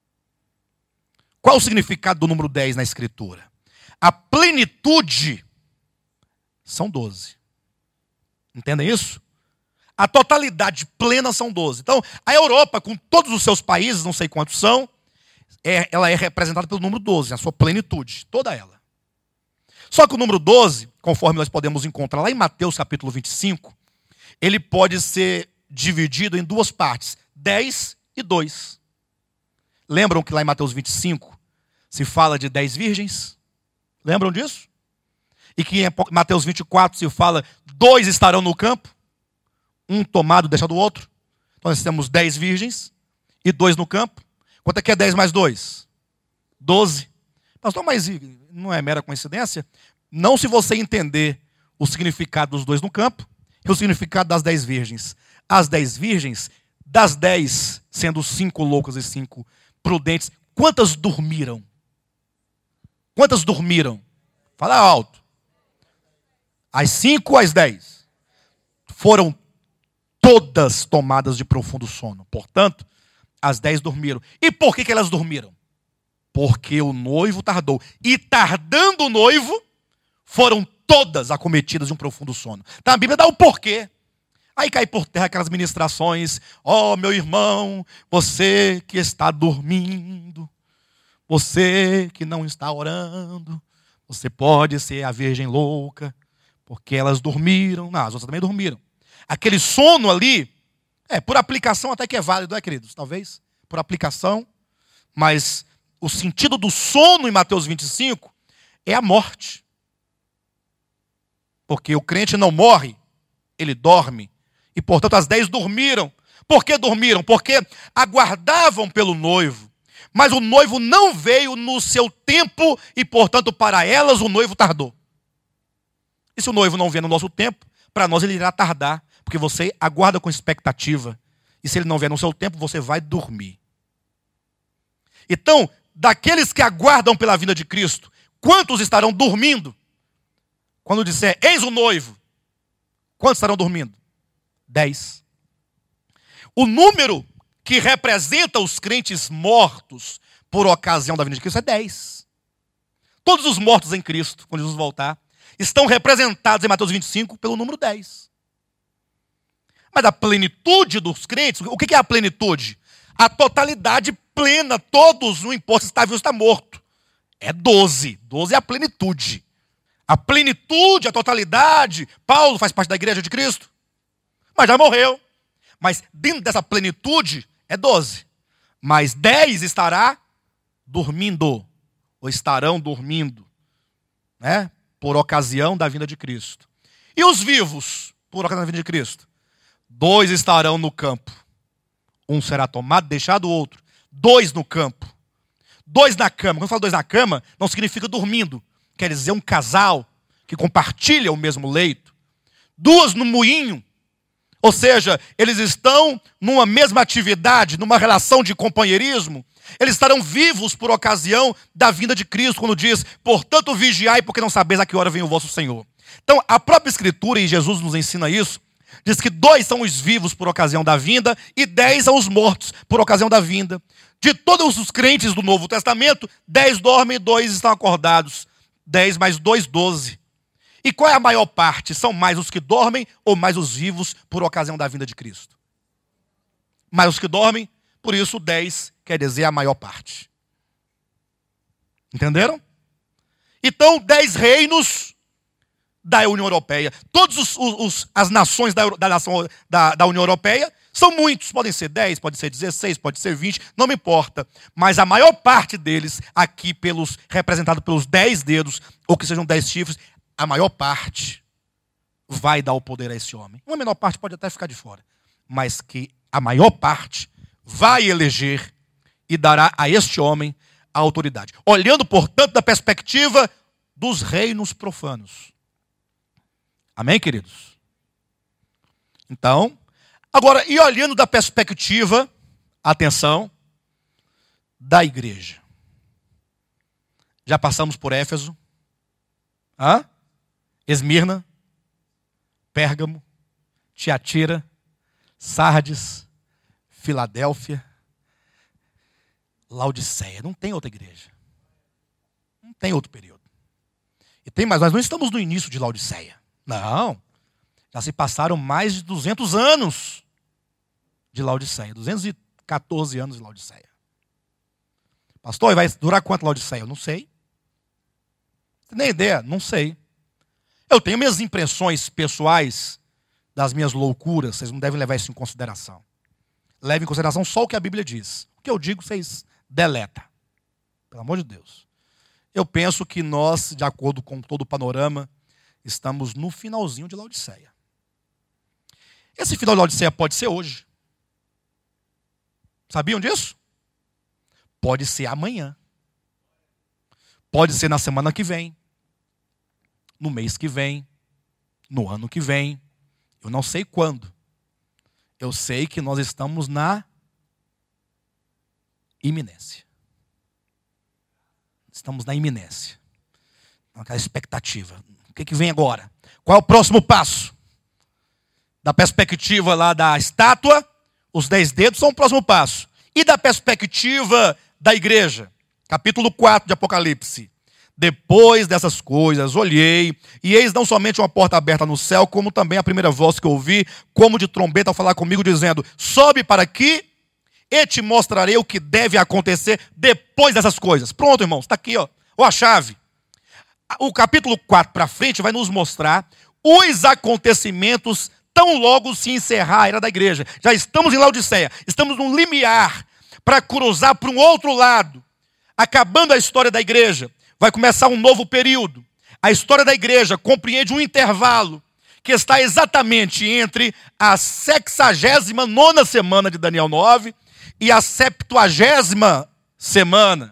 Qual o significado do número 10 na Escritura? A plenitude são 12. Entendem isso? A totalidade plena são 12. Então, a Europa, com todos os seus países, não sei quantos são, ela é representada pelo número 12, a sua plenitude, toda ela. Só que o número 12, conforme nós podemos encontrar lá em Mateus capítulo 25, ele pode ser dividido em duas partes, 10 e 2. Lembram que lá em Mateus 25 se fala de 10 virgens? Lembram disso? E que em Mateus 24 se fala, 2 estarão no campo, um tomado deixa do outro. Então nós temos 10 virgens e 2 no campo. Quanto é que é 10 mais 2? 12. Pastor, mas não é mera coincidência? não se você entender o significado dos dois no campo e o significado das 10 virgens. As 10 virgens, das 10, sendo 5 loucas e 5 prudentes, quantas dormiram? Quantas dormiram? Fala alto. As 5 ou as 10? Foram todas tomadas de profundo sono. Portanto, as 10 dormiram. E por que elas dormiram? Porque o noivo tardou. E tardando o noivo, foram todas acometidas de um profundo sono. Então a Bíblia dá o porquê. Aí cai por terra aquelas ministrações. Ó, meu irmão, você que está dormindo, você que não está orando, você pode ser a virgem louca, porque elas dormiram. Não, as outras também dormiram. Aquele sono ali, por aplicação até que é válido, queridos? Talvez, por aplicação. Mas o sentido do sono em Mateus 25 é a morte. Porque o crente não morre, ele dorme. E, portanto, as 10 dormiram. Por que dormiram? Porque aguardavam pelo noivo. Mas o noivo não veio no seu tempo e, portanto, para elas o noivo tardou. E se o noivo não vier no nosso tempo, para nós ele irá tardar. Porque você aguarda com expectativa. E se ele não vier no seu tempo, você vai dormir. Então, daqueles que aguardam pela vinda de Cristo, quantos estarão dormindo? Quando disser, eis o noivo, quantos estarão dormindo? 10. O número que representa os crentes mortos por ocasião da vinda de Cristo é 10. Todos os mortos em Cristo, quando Jesus voltar, estão representados em Mateus 25 pelo número 10. Mas a plenitude dos crentes, o que é a plenitude? A totalidade plena, todos, não importa se está vivo ou está morto. É 12. 12 é a plenitude. A plenitude, a totalidade. Paulo faz parte da igreja de Cristo, mas já morreu. Mas dentro dessa plenitude é 12. Mas 10 estará dormindo, ou estarão dormindo, né? Por ocasião da vinda de Cristo. E os vivos, por ocasião da vinda de Cristo? 2 estarão no campo. Um será tomado, deixado o outro. 2 no campo. 2 na cama. Quando eu falo 2 na cama, não significa dormindo. Quer dizer um casal que compartilha o mesmo leito. 2 no moinho. Ou seja, eles estão numa mesma atividade, numa relação de companheirismo. Eles estarão vivos por ocasião da vinda de Cristo, quando diz, portanto vigiai, porque não sabeis a que hora vem o vosso Senhor. Então, a própria Escritura, e Jesus nos ensina isso, diz que 2 são os vivos por ocasião da vinda e 10 são os mortos por ocasião da vinda. De todos os crentes do Novo Testamento, 10 dormem e 2 estão acordados. 10 mais 2, 12. E qual é a maior parte? São mais os que dormem ou mais os vivos por ocasião da vinda de Cristo? Mais os que dormem, por isso 10 quer dizer a maior parte. Entenderam? Então, 10 reinos da União Europeia. Todas as nações da União Europeia são muitos. Podem ser 10, pode ser 16, pode ser 20, não me importa. Mas a maior parte deles, aqui representado pelos 10 dedos, ou que sejam 10 chifres, a maior parte vai dar o poder a esse homem. Uma menor parte pode até ficar de fora. Mas que a maior parte vai eleger e dará a este homem a autoridade. Olhando, portanto, da perspectiva dos reinos profanos. Amém, queridos? Então, agora, e olhando da perspectiva, atenção, da igreja. Já passamos por Éfeso, Esmirna, Pérgamo, Tiatira, Sardes, Filadélfia, Laodiceia. Não tem outra igreja. Não tem outro período. E tem mais, nós não estamos no início de Laodiceia. Não. Já se passaram mais de 200 anos de Laodiceia. 214 anos de Laodiceia. Pastor, vai durar quanto Laodiceia? Eu não sei. Não tem nem ideia? Não sei. Eu tenho minhas impressões pessoais das minhas loucuras. Vocês não devem levar isso em consideração. Leve em consideração só o que a Bíblia diz. O que eu digo, vocês deletam. Pelo amor de Deus. Eu penso que nós, de acordo com todo o panorama, estamos no finalzinho de Laodiceia. Esse final de Laodiceia pode ser hoje. Sabiam disso? Pode ser amanhã. Pode ser na semana que vem. no mês que vem, no ano que vem. Eu não sei quando. Eu sei que nós estamos na iminência. Estamos na iminência. Aquela expectativa. O que vem agora? Qual é o próximo passo? Da perspectiva lá da estátua, os 10 dedos são o próximo passo. E da perspectiva da igreja? Capítulo 4 de Apocalipse. Depois dessas coisas, olhei, e eis não somente uma porta aberta no céu, como também a primeira voz que ouvi, como de trombeta, ao falar comigo, dizendo: sobe para aqui, e te mostrarei o que deve acontecer depois dessas coisas. Pronto, irmãos, está aqui, ó a chave. O capítulo 4 para frente vai nos mostrar os acontecimentos tão logo se encerrar a era da igreja. Já estamos em Laodiceia, estamos num limiar para cruzar para um outro lado. Acabando a história da igreja, vai começar um novo período. A história da igreja compreende um intervalo que está exatamente entre a 69ª semana de Daniel 9 e a 70ª semana.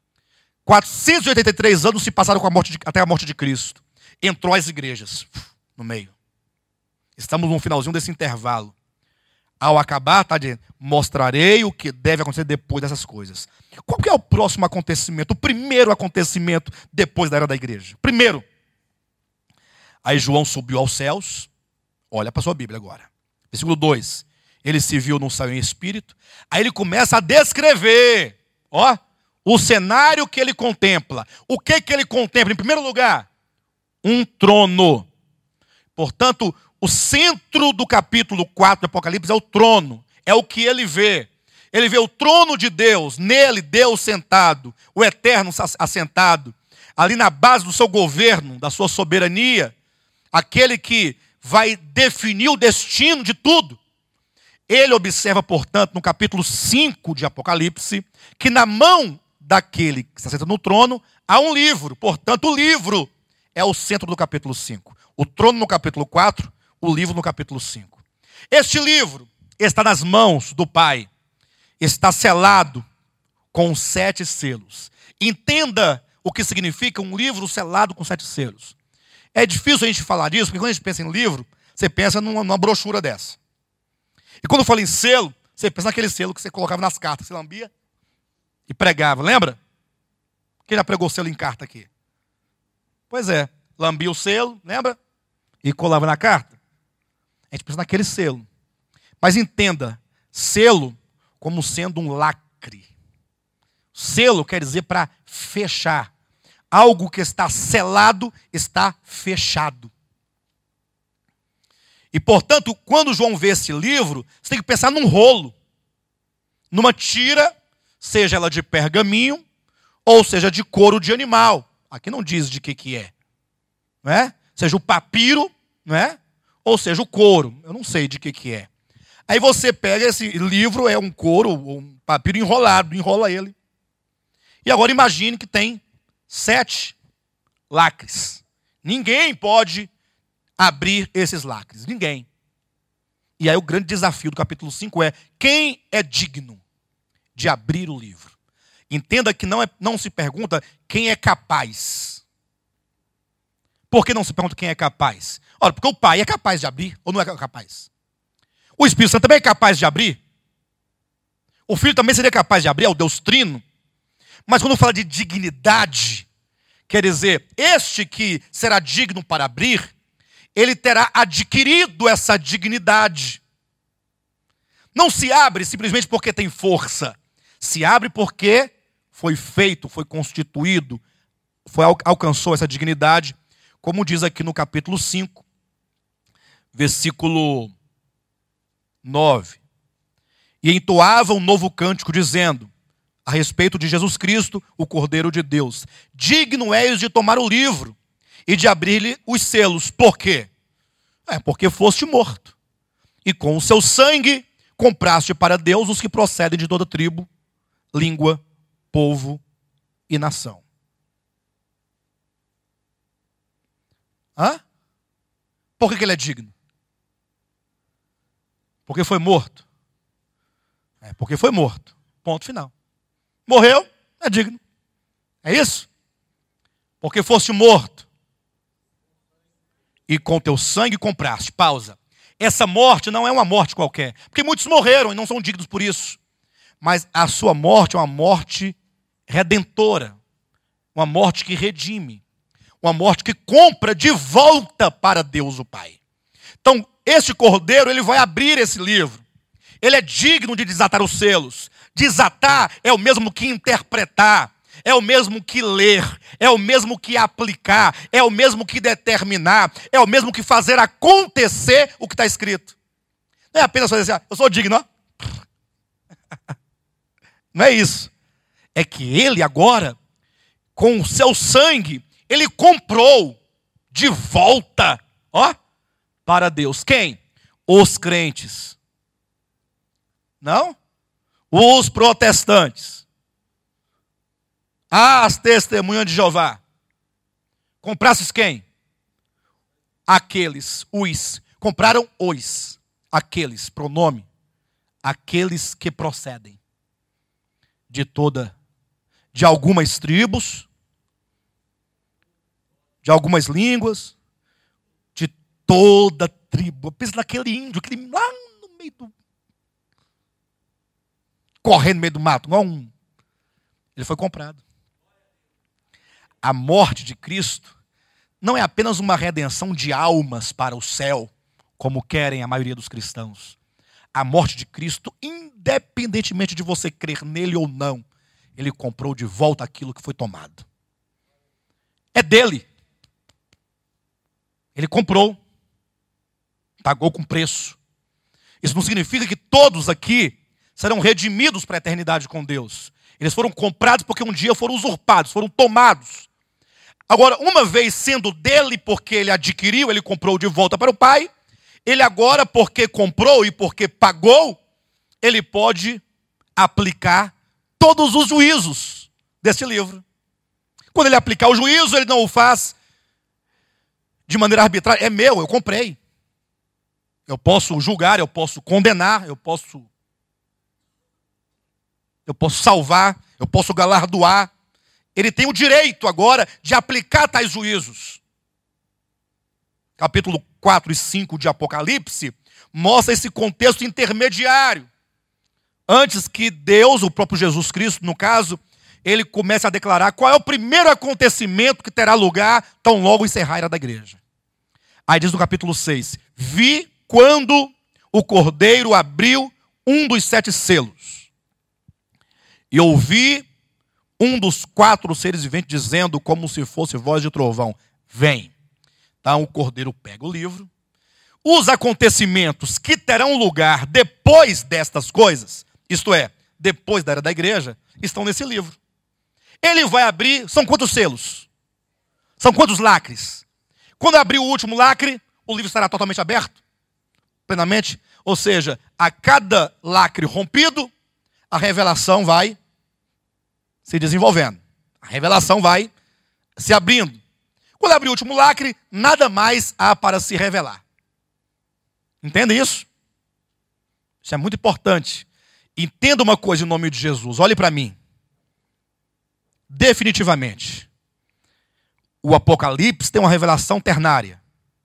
483 anos se passaram até a morte de Cristo. Entrou as igrejas no meio. Estamos no finalzinho desse intervalo. Ao acabar, está dizendo: mostrarei o que deve acontecer depois dessas coisas. Qual que é o próximo acontecimento? O primeiro acontecimento depois da era da igreja. Primeiro. Aí João subiu aos céus. Olha para a sua Bíblia agora. Versículo 2. Ele se viu num céu em espírito. Aí ele começa a descrever. O cenário que ele contempla. O que ele contempla? Em primeiro lugar, um trono. Portanto, o centro do capítulo 4 do Apocalipse é o trono. É o que ele vê. Ele vê o trono de Deus, nele Deus sentado, o eterno assentado, ali na base do seu governo, da sua soberania, aquele que vai definir o destino de tudo. Ele observa, portanto, no capítulo 5 de Apocalipse, que na mão daquele que está sentado no trono há um livro. Portanto, o livro é o centro do capítulo 5. O trono no capítulo 4, o livro no capítulo 5. Este livro está nas mãos do Pai. Está selado com 7 selos. Entenda o que significa um livro selado com 7 selos. É difícil a gente falar disso, porque quando a gente pensa em livro, você pensa numa brochura dessa. E quando fala em selo, você pensa naquele selo que você colocava nas cartas, você lambia e pregava, lembra? Quem já pregou selo em carta aqui? Pois é, lambia o selo, lembra? E colava na carta. A gente pensa naquele selo. Mas entenda, selo como sendo um lacre. Selo quer dizer para fechar. Algo que está selado está fechado. E, portanto, quando João vê esse livro, você tem que pensar num rolo. Numa tira, seja ela de pergaminho, ou seja de couro de animal. Aqui não diz de que é. Não é? Seja o papiro, não é? Ou seja o couro. Eu não sei de que é. Aí você pega esse livro, é um couro, um papiro enrolado, enrola ele. E agora imagine que tem 7 lacres. Ninguém pode abrir esses lacres. Ninguém. E aí o grande desafio do capítulo 5 é: quem é digno de abrir o livro? Entenda que não se pergunta quem é capaz. Por que não se pergunta quem é capaz? Ora, porque o Pai é capaz de abrir ou não é capaz? O Espírito Santo também é capaz de abrir. O Filho também seria capaz de abrir, é o Deus Trino. Mas quando fala de dignidade, quer dizer, este que será digno para abrir, ele terá adquirido essa dignidade. Não se abre simplesmente porque tem força. Se abre porque foi feito, foi constituído, alcançou essa dignidade, como diz aqui no capítulo 5, versículo 9. E entoava um novo cântico dizendo, a respeito de Jesus Cristo, o Cordeiro de Deus: digno és de tomar o livro e de abrir-lhe os selos. Por quê? Porque foste morto. E com o seu sangue compraste para Deus os que procedem de toda tribo, língua, povo e nação. Por que ele é digno? Porque foi morto. Porque foi morto. Ponto final. Morreu, é digno. É isso? Porque foste morto. e com teu sangue compraste. Pausa. Essa morte não é uma morte qualquer, porque muitos morreram e não são dignos por isso. Mas a sua morte é uma morte redentora, uma morte que redime, uma morte que compra de volta para Deus o Pai. Então, este cordeiro, ele vai abrir esse livro. Ele é digno de desatar os selos. Desatar é o mesmo que interpretar, é o mesmo que ler, é o mesmo que aplicar, é o mesmo que determinar, é o mesmo que fazer acontecer o que está escrito. Não é apenas fazer assim, eu sou digno, ó. Não é isso. É que ele agora, com o seu sangue, ele comprou de volta, ó, para Deus. Quem? Os crentes. Não? Os protestantes. As testemunhas de Jeová. Comprasses quem? Aqueles, os. Compraram os. Aqueles, pronome. Aqueles que procedem de algumas tribos, de algumas línguas, de toda tribo. Pensa naquele índio, aquele lá no meio do... correndo no meio do mato, igual um. Ele foi comprado. A morte de Cristo não é apenas uma redenção de almas para o céu, como querem a maioria dos cristãos. A morte de Cristo, independentemente de você crer nele ou não, ele comprou de volta aquilo que foi tomado. É dele. Ele comprou. Pagou com preço. Isso não significa que todos aqui serão redimidos para a eternidade com Deus. Eles foram comprados porque um dia foram usurpados, foram tomados. Agora, uma vez sendo dele, porque ele adquiriu, ele comprou de volta para o Pai, ele agora, porque comprou e porque pagou, ele pode aplicar todos os juízos deste livro. Quando ele aplicar o juízo, ele não o faz de maneira arbitrária. É meu, eu comprei. Eu posso julgar, eu posso condenar, eu posso salvar, eu posso galardoar. Ele tem o direito agora de aplicar tais juízos. Capítulo 4 e 5 de Apocalipse mostra esse contexto intermediário. Antes que Deus, o próprio Jesus Cristo, no caso, ele comece a declarar qual é o primeiro acontecimento que terá lugar tão logo encerrar a era da igreja. Aí diz no capítulo 6, vi quando o Cordeiro abriu um dos 7 selos. E ouvi um dos 4 seres viventes dizendo, como se fosse voz de trovão, vem. Então o Cordeiro pega o livro. Os acontecimentos que terão lugar depois destas coisas, isto é, depois da era da igreja, estão nesse livro. Ele vai abrir, são quantos selos? São quantos lacres? Quando abrir o último lacre, o livro estará totalmente aberto, plenamente. Ou seja, a cada lacre rompido, a revelação vai se desenvolvendo. A revelação vai se abrindo. Quando abrir o último lacre, nada mais há para se revelar. Entende isso? Isso é muito importante. Entenda uma coisa em nome de Jesus. Olhe para mim. Definitivamente. O Apocalipse tem uma revelação ternária.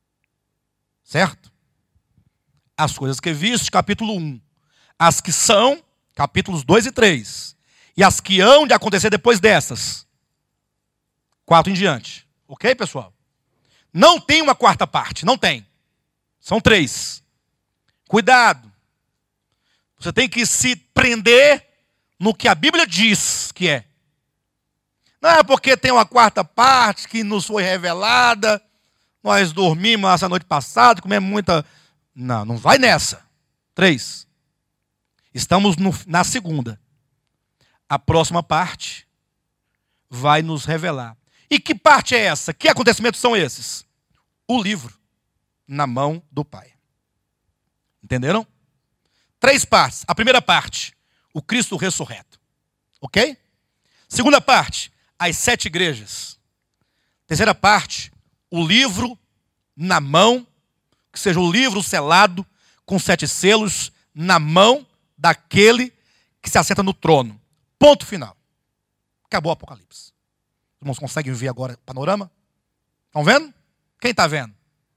Certo? As coisas que viste, capítulo 1. As que são, capítulos 2 e 3. E as que hão de acontecer depois dessas. 4 em diante. Ok, pessoal? Não tem uma quarta parte. Não tem. São 3. Cuidado. Você tem que se prender no que a Bíblia diz que é. Não é porque tem uma quarta parte que nos foi revelada, nós dormimos essa noite passada, comemos muita... Não, não vai nessa. 3. Estamos na segunda. A próxima parte vai nos revelar. E que parte é essa? Que acontecimentos são esses? O livro na mão do Pai. Entenderam? 3 partes. A primeira parte, o Cristo ressurreto. Ok? Segunda parte, as 7 igrejas. Terceira parte, o livro na mão, que seja o livro selado com 7 selos na mão daquele que se assenta no trono. Ponto final. Acabou o Apocalipse. Os irmãos conseguem ver agora o panorama? Estão vendo? Quem está vendo?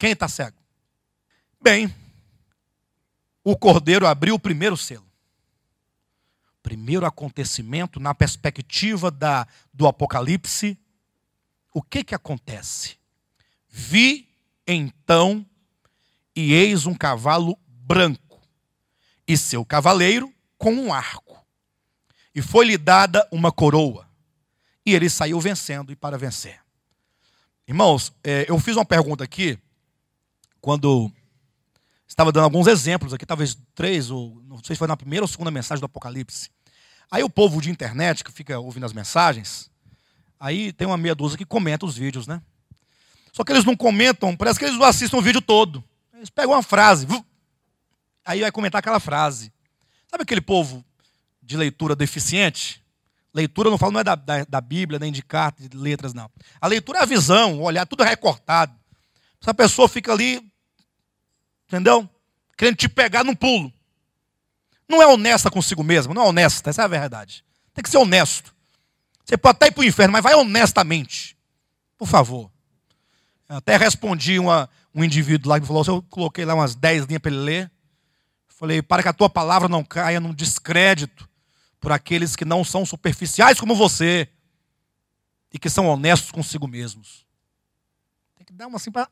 Quem está cego? Bem, o cordeiro abriu o primeiro selo. Primeiro acontecimento na perspectiva do Apocalipse. O que acontece? Vi então e eis um cavalo branco e seu cavaleiro com um arco. E foi-lhe dada uma coroa. E ele saiu vencendo e para vencer. Irmãos, eu fiz uma pergunta aqui, quando estava dando alguns exemplos aqui, talvez 3, ou não sei se foi na primeira ou segunda mensagem do Apocalipse. Aí o povo de internet, que fica ouvindo as mensagens, aí tem uma meia dúzia que comenta os vídeos, né? Só que eles não comentam, parece que eles não assistem o vídeo todo. Eles pegam uma frase, aí vai comentar aquela frase. Sabe aquele povo de leitura deficiente? Leitura, eu não falo, não é da Bíblia, nem de cartas, de letras, não. A leitura é a visão, o olhar, tudo recortado. Essa pessoa fica ali, entendeu? Querendo te pegar num pulo. Não é honesta consigo mesma, não é honesta, essa é a verdade. Tem que ser honesto. Você pode até ir para o inferno, mas vai honestamente. Por favor. Eu até respondi um indivíduo lá que falou, eu coloquei lá umas 10 linhas para ele ler. Falei, para que a tua palavra não caia num descrédito por aqueles que não são superficiais como você e que são honestos consigo mesmos. Tem que dar uma assim para...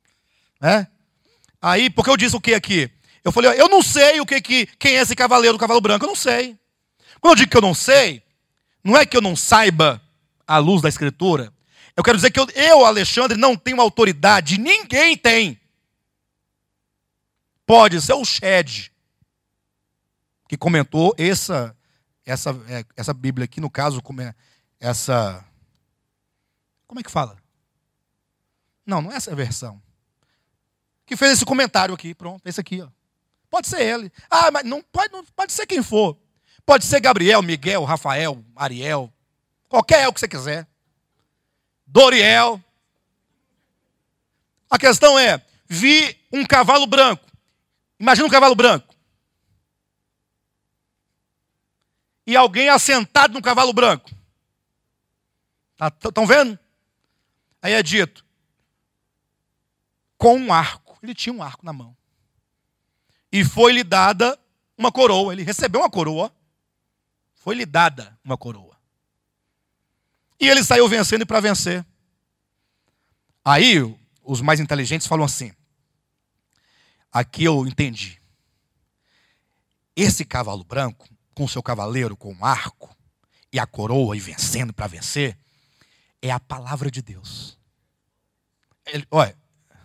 Aí, porque eu disse o que aqui? Eu falei, eu não sei quem é esse cavaleiro do cavalo branco, eu não sei. Quando eu digo que eu não sei, não é que eu não saiba à luz da Escritura. Eu quero dizer que eu, Alexandre, não tenho autoridade, ninguém tem. Pode ser o Shed, que comentou essa Bíblia aqui, no caso, como é que fala? Não é essa versão. Que fez esse comentário aqui, pronto, esse aqui, ó. Pode ser ele. Ah, mas não pode ser quem for. Pode ser Gabriel, Miguel, Rafael, Ariel, qualquer El que você quiser. Doriel. A questão é, vi um cavalo branco. Imagina um cavalo branco. E alguém assentado num cavalo branco. Estão vendo? Aí é dito, com um arco. Ele tinha um arco na mão. E foi-lhe dada uma coroa. Ele recebeu uma coroa. Foi-lhe dada uma coroa. E ele saiu vencendo e para vencer. Aí os mais inteligentes falam assim. Aqui eu entendi. Esse cavalo branco, com seu cavaleiro, com um arco, e a coroa, e vencendo para vencer, é a palavra de Deus. Olha,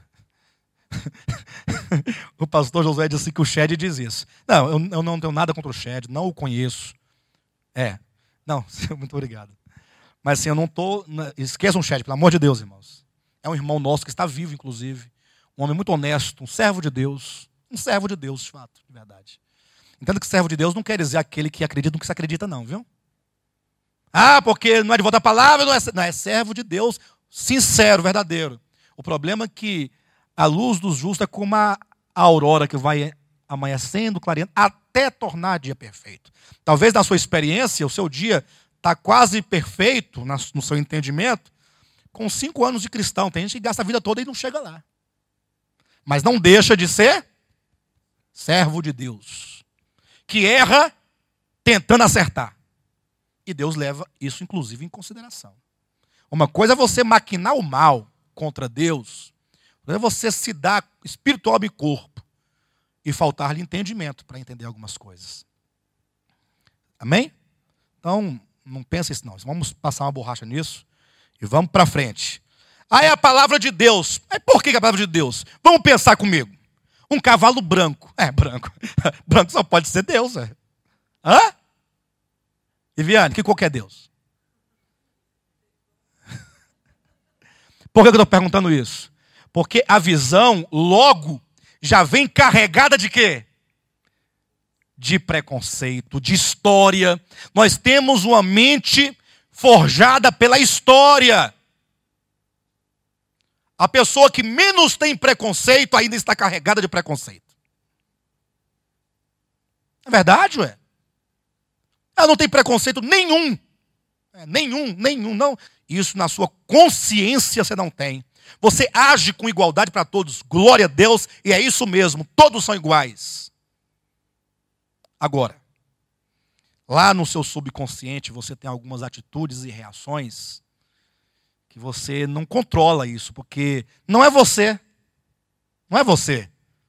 o pastor José disse que o Shed diz isso. Não, eu não tenho nada contra o Shed, não o conheço. Não, muito obrigado. Mas assim, eu não estou... Esqueçam o Shed, pelo amor de Deus, irmãos. É um irmão nosso que está vivo, inclusive. Um homem muito honesto, um servo de Deus. Um servo de Deus, de fato, de verdade. Entendo que servo de Deus não quer dizer aquele que acredita no que se acredita, não, viu? Ah, porque não é de volta à palavra, não é servo de Deus, sincero, verdadeiro. O problema é que a luz dos justos é como a aurora que vai amanhecendo, clareando, até tornar dia perfeito. Talvez na sua experiência, o seu dia está quase perfeito, no seu entendimento, com 5 anos de cristão. Tem gente que gasta a vida toda e não chega lá. Mas não deixa de ser servo de Deus, que erra tentando acertar. E Deus leva isso, inclusive, em consideração. Uma coisa é você maquinar o mal contra Deus, outra é você se dar espírito, alma e corpo e faltar-lhe entendimento para entender algumas coisas. Amém? Então, não pensa isso não. Vamos passar uma borracha nisso e vamos para frente. Aí a palavra de Deus. Mas por que a palavra de Deus? Vamos pensar comigo. Um cavalo branco. Branco. Branco só pode ser Deus. Hã? Viviane, que cor que é Deus? Por que eu estou perguntando isso? Porque a visão, logo, já vem carregada de quê? De preconceito, de história. Nós temos uma mente forjada pela história. A pessoa que menos tem preconceito ainda está carregada de preconceito. É verdade, ué? Ela não tem preconceito nenhum. Nenhum, não. Isso na sua consciência você não tem. Você age com igualdade para todos. Glória a Deus, e é isso mesmo. Todos são iguais. Agora, lá no seu subconsciente, você tem algumas atitudes e reações que você não controla isso, porque não é você. Não é você.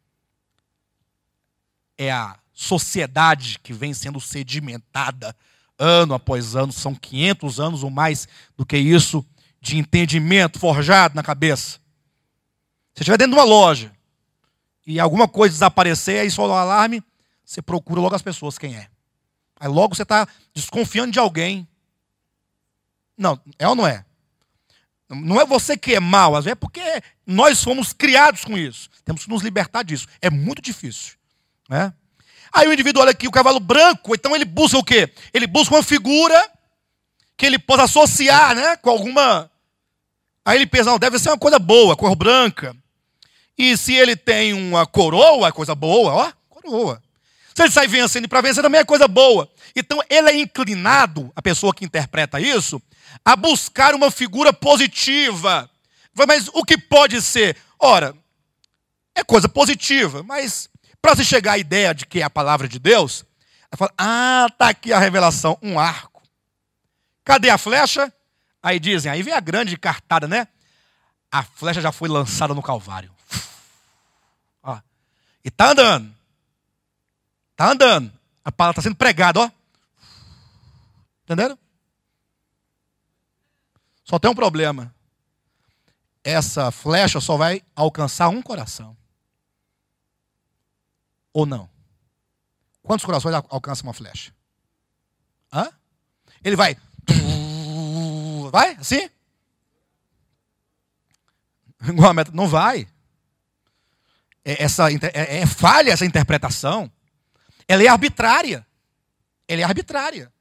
É a sociedade que vem sendo sedimentada ano após ano. São 500 anos ou mais do que isso de entendimento forjado na cabeça. Se estiver dentro de uma loja e alguma coisa desaparecer, aí soa o alarme, você procura logo as pessoas quem é. Aí logo você está desconfiando de alguém. Não, é ou não é? Não é você que é mau, às vezes é porque nós fomos criados com isso. Temos que nos libertar disso. É muito difícil, né? Aí o indivíduo olha aqui o cavalo branco, então ele busca o quê? Ele busca uma figura que ele possa associar, né, com alguma... Aí ele pensa, não, deve ser uma coisa boa, cor branca. E se ele tem uma coroa, é coisa boa, ó, coroa. Se ele sai vencendo, e para vencer também é coisa boa. Então ele é inclinado, a pessoa que interpreta isso, a buscar uma figura positiva. Mas o que pode ser? Ora, é coisa positiva, mas para se chegar à ideia de que é a palavra de Deus, ela fala, tá aqui a revelação, um arco. Cadê a flecha? Aí dizem, aí vem a grande cartada, né? A flecha já foi lançada no Calvário. Ó, e tá andando. Tá andando. A palavra está sendo pregada, ó. Entenderam? Só tem um problema. Essa flecha só vai alcançar um coração. Ou não? Quantos corações alcança uma flecha? Hã? Ele vai... Vai? Assim? Não vai. É falha essa interpretação. Ela é arbitrária. Ela é arbitrária.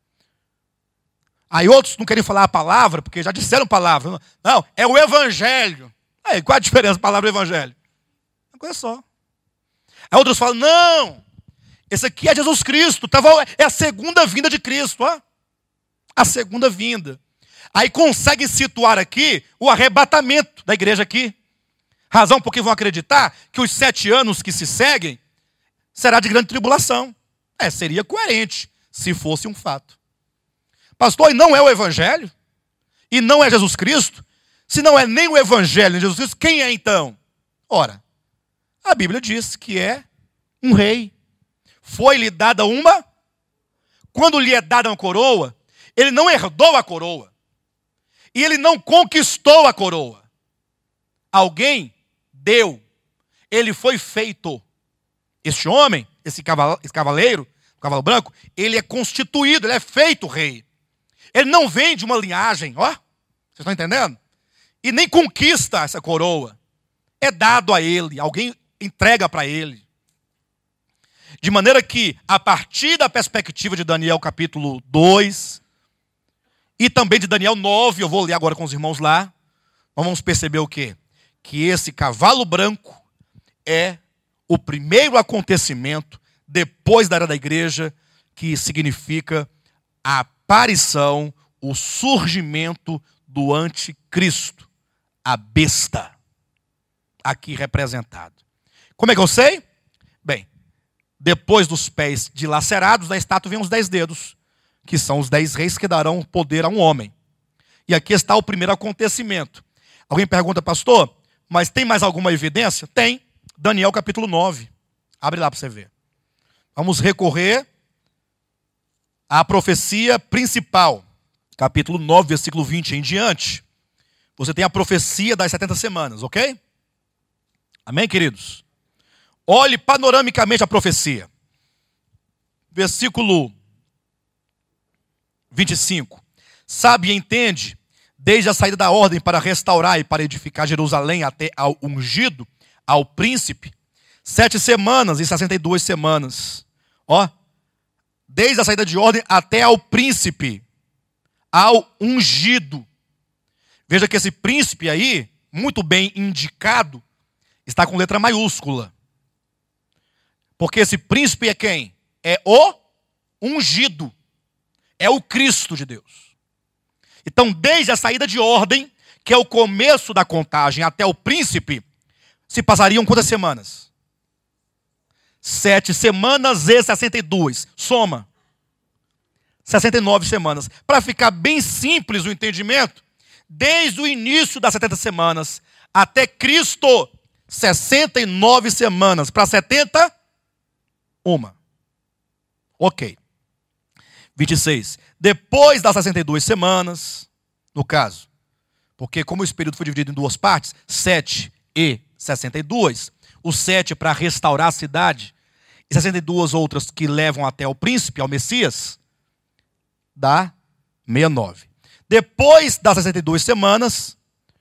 Aí outros não querem falar a palavra, porque já disseram palavra. Não, é o evangelho. Aí, qual a diferença da palavra evangelho? Uma coisa só. Aí outros falam, não, esse aqui é Jesus Cristo. É a segunda vinda de Cristo. Ó. A segunda vinda. Aí conseguem situar aqui o arrebatamento da igreja aqui. Razão porque vão acreditar que os 7 anos que se seguem será de grande tribulação. Seria coerente se fosse um fato. Pastor, e não é o evangelho? E não é Jesus Cristo? Se não é nem o evangelho nem Jesus Cristo, quem é então? Ora, a Bíblia diz que é um rei. Foi-lhe dada uma... Quando lhe é dada uma coroa, ele não herdou a coroa. E ele não conquistou a coroa. Alguém deu. Ele foi feito. Este homem, esse cavaleiro, o cavalo branco, ele é constituído, ele é feito rei. Ele não vem de uma linhagem, ó. Vocês estão entendendo? E nem conquista essa coroa. É dado a ele, alguém entrega para ele. De maneira que, a partir da perspectiva de Daniel capítulo 2, e também de Daniel 9, eu vou ler agora com os irmãos lá, nós vamos perceber o quê? Que esse cavalo branco é o primeiro acontecimento depois da era da igreja, que significa a aparição, o surgimento do anticristo, a besta, aqui representado. Como é que eu sei? Bem, depois dos pés dilacerados da estátua vem os 10 dedos, que são os 10 reis que darão poder a um homem. E aqui está o primeiro acontecimento. Alguém pergunta, pastor, mas tem mais alguma evidência? Tem. Daniel capítulo 9. Abre lá para você ver. Vamos recorrer à profecia principal. Capítulo 9, versículo 20 em diante. Você tem a profecia das 70 semanas, ok? Amém, queridos? Olhe panoramicamente a profecia. Versículo 25. Sabe e entende, desde a saída da ordem para restaurar e para edificar Jerusalém até ao ungido, ao príncipe, 7 semanas e 62 semanas. Ó, desde a saída de ordem até ao príncipe, ao ungido. Veja que esse príncipe aí, muito bem indicado, está com letra maiúscula. Porque esse príncipe é quem? É o ungido. É o Cristo de Deus. Então, desde a saída de ordem, que é o começo da contagem, até o príncipe, se passariam quantas semanas? 7 semanas e 62. Soma. 69 semanas. Para ficar bem simples o entendimento, desde o início das 70 semanas até Cristo, 69 semanas. Para 70, uma. Ok. 26. Depois das 62 semanas, no caso, porque como esse período foi dividido em duas partes, 7 e 62, o 7 para restaurar a cidade, e 62 outras que levam até o príncipe, ao Messias, dá 69. Depois das 62 semanas,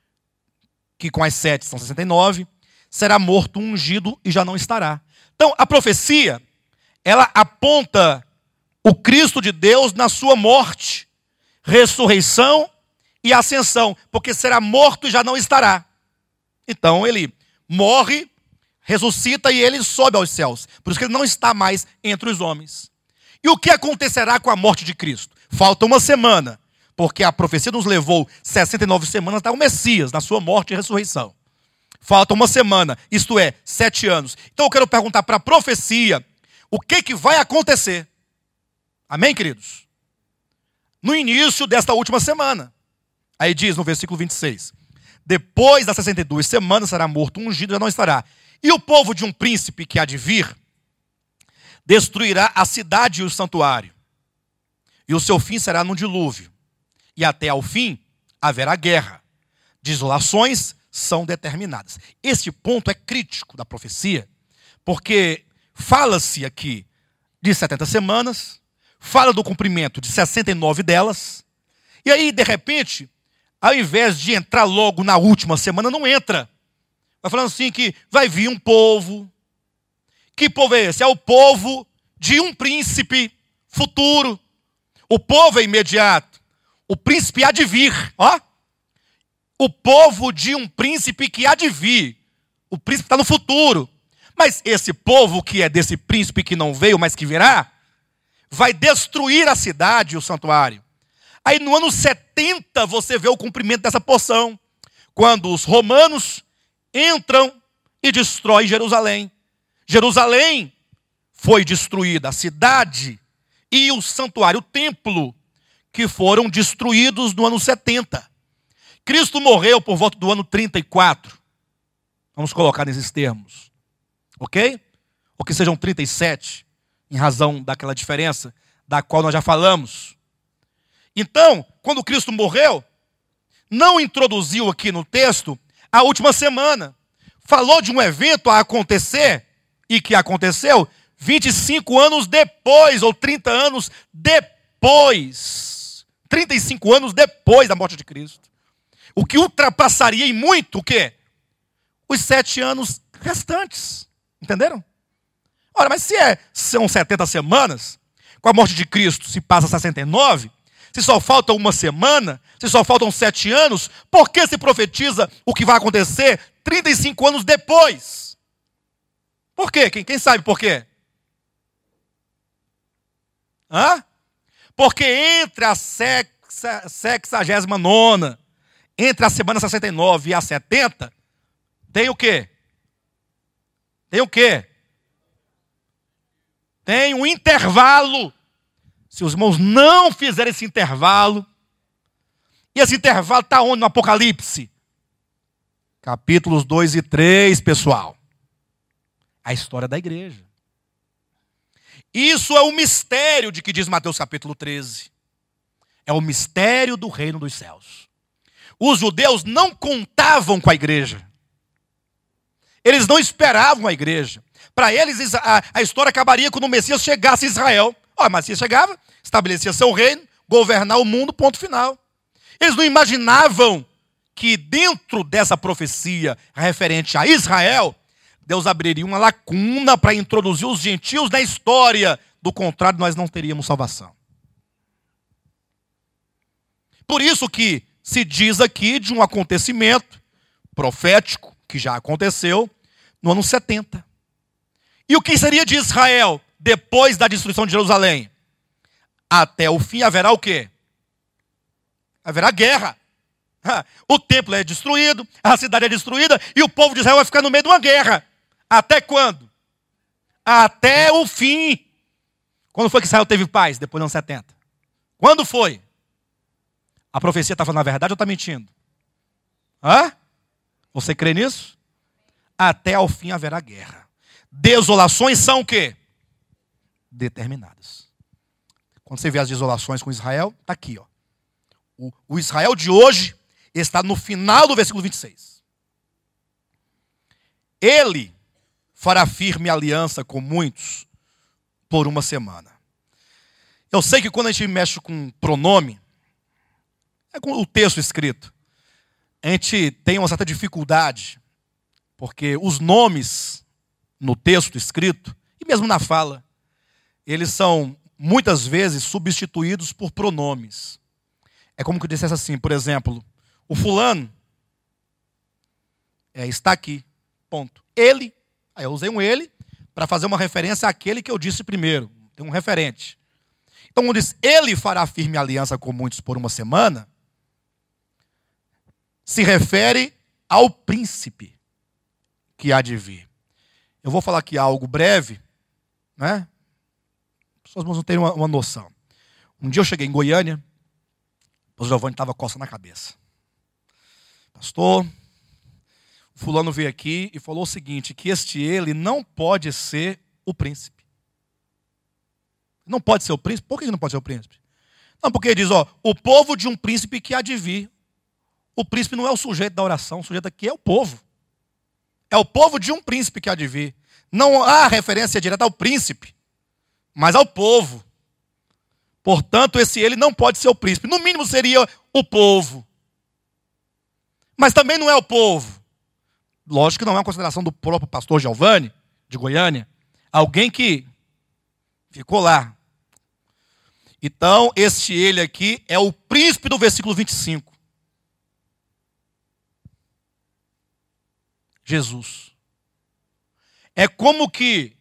que com as 7 são 69, será morto um ungido e já não estará. Então, a profecia, ela aponta o Cristo de Deus na sua morte, ressurreição e ascensão, porque será morto e já não estará. Então, ele morre, ressuscita e ele sobe aos céus. Por isso que ele não está mais entre os homens. E o que acontecerá com a morte de Cristo? Falta uma semana, porque a profecia nos levou 69 semanas até o Messias, na sua morte e ressurreição. Falta uma semana, isto é, 7 anos. Então eu quero perguntar para a profecia, o que vai acontecer? Amém, queridos? No início desta última semana. Aí diz no versículo 26, depois das 62 semanas será morto um ungido e já não estará. E o povo de um príncipe que há de vir destruirá a cidade e o santuário. E o seu fim será num dilúvio. E até ao fim haverá guerra. Desolações são determinadas. Este ponto é crítico da profecia, porque fala-se aqui de 70 semanas, fala do cumprimento de 69 delas, e aí, de repente, ao invés de entrar logo na última semana, não entra. Vai falando assim que vai vir um povo. Que povo é esse? É o povo de um príncipe futuro. O povo é imediato. O príncipe há de vir. Ó. O povo de um príncipe que há de vir. O príncipe está no futuro. Mas esse povo que é desse príncipe que não veio, mas que virá, vai destruir a cidade e o santuário. Aí no ano 70 você vê o cumprimento dessa porção. Quando os romanos entram e destroem Jerusalém. Jerusalém foi destruída, a cidade e o santuário, o templo, que foram destruídos no ano 70. Cristo morreu por volta do ano 34. Vamos colocar nesses termos. Ok? Ou que sejam 37, em razão daquela diferença, da qual nós já falamos. Então, quando Cristo morreu, não introduziu aqui no texto a última semana. Falou de um evento a acontecer, e que aconteceu 25 anos depois, ou 30 anos depois. 35 anos depois da morte de Cristo. O que ultrapassaria em muito o quê? Os 7 anos restantes. Entenderam? Ora, mas são 70 semanas, com a morte de Cristo se passa 69, se só falta uma semana, se só faltam 7 anos, por que se profetiza o que vai acontecer 35 anos depois? Por quê? Quem sabe por quê? Hã? Porque entre a 69ª, entre a semana 69 e a 70, tem o quê? Tem o quê? Tem um intervalo. Se os irmãos não fizerem esse intervalo, e esse intervalo está onde no Apocalipse? Capítulos 2 e 3, pessoal. A história da igreja. Isso é o mistério de que diz Mateus capítulo 13. É o mistério do reino dos céus. Os judeus não contavam com a igreja. Eles não esperavam a igreja. Para eles, a história acabaria quando o Messias chegasse a Israel. O Messias chegava, estabelecia seu reino, governar o mundo, ponto final. Eles não imaginavam que dentro dessa profecia referente a Israel, Deus abriria uma lacuna para introduzir os gentios na história. Do contrário, nós não teríamos salvação. Por isso que se diz aqui de um acontecimento profético, que já aconteceu, no ano 70. E o que seria de Israel depois da destruição de Jerusalém? Até o fim haverá o quê? Haverá guerra. O templo é destruído, a cidade é destruída e o povo de Israel vai ficar no meio de uma guerra. Até quando? Até o fim. Quando foi que Israel teve paz? Depois dos anos 70. Quando foi? A profecia está falando a verdade ou está mentindo? Você crê nisso? Até ao fim haverá guerra. Desolações são o quê? Determinadas. Quando você vê as desolações com Israel, está aqui. O Israel de hoje está no final do versículo 26. Ele fará firme aliança com muitos por uma semana. Eu sei que quando a gente mexe com pronome, é com o texto escrito, a gente tem uma certa dificuldade, porque os nomes no texto escrito, e mesmo na fala, eles são muitas vezes substituídos por pronomes. É como que eu dissesse assim, por exemplo, o fulano está aqui, ponto. Ele, aí eu usei um ele para fazer uma referência àquele que eu disse primeiro, tem um referente. Então, quando diz, ele fará firme aliança com muitos por uma semana, se refere ao príncipe que há de vir. Eu vou falar aqui algo breve, né? As pessoas não terem uma noção. Um dia eu cheguei em Goiânia, o Giovanni estava coçando a cabeça. Pastor, o fulano veio aqui e falou o seguinte, que ele não pode ser o príncipe. Não pode ser o príncipe? Por que não pode ser o príncipe? Não, porque ele diz, o povo de um príncipe que há de vir. O príncipe não é o sujeito da oração, o sujeito aqui é o povo. É o povo de um príncipe que há de vir. Não há referência direta ao príncipe, mas ao povo. Portanto, ele não pode ser o príncipe. No mínimo seria o povo. Mas também não é o povo. Lógico que não é uma consideração do próprio pastor Giovanni, de Goiânia. Alguém que ficou lá. Então, ele aqui é o príncipe do versículo 25. Jesus. É como que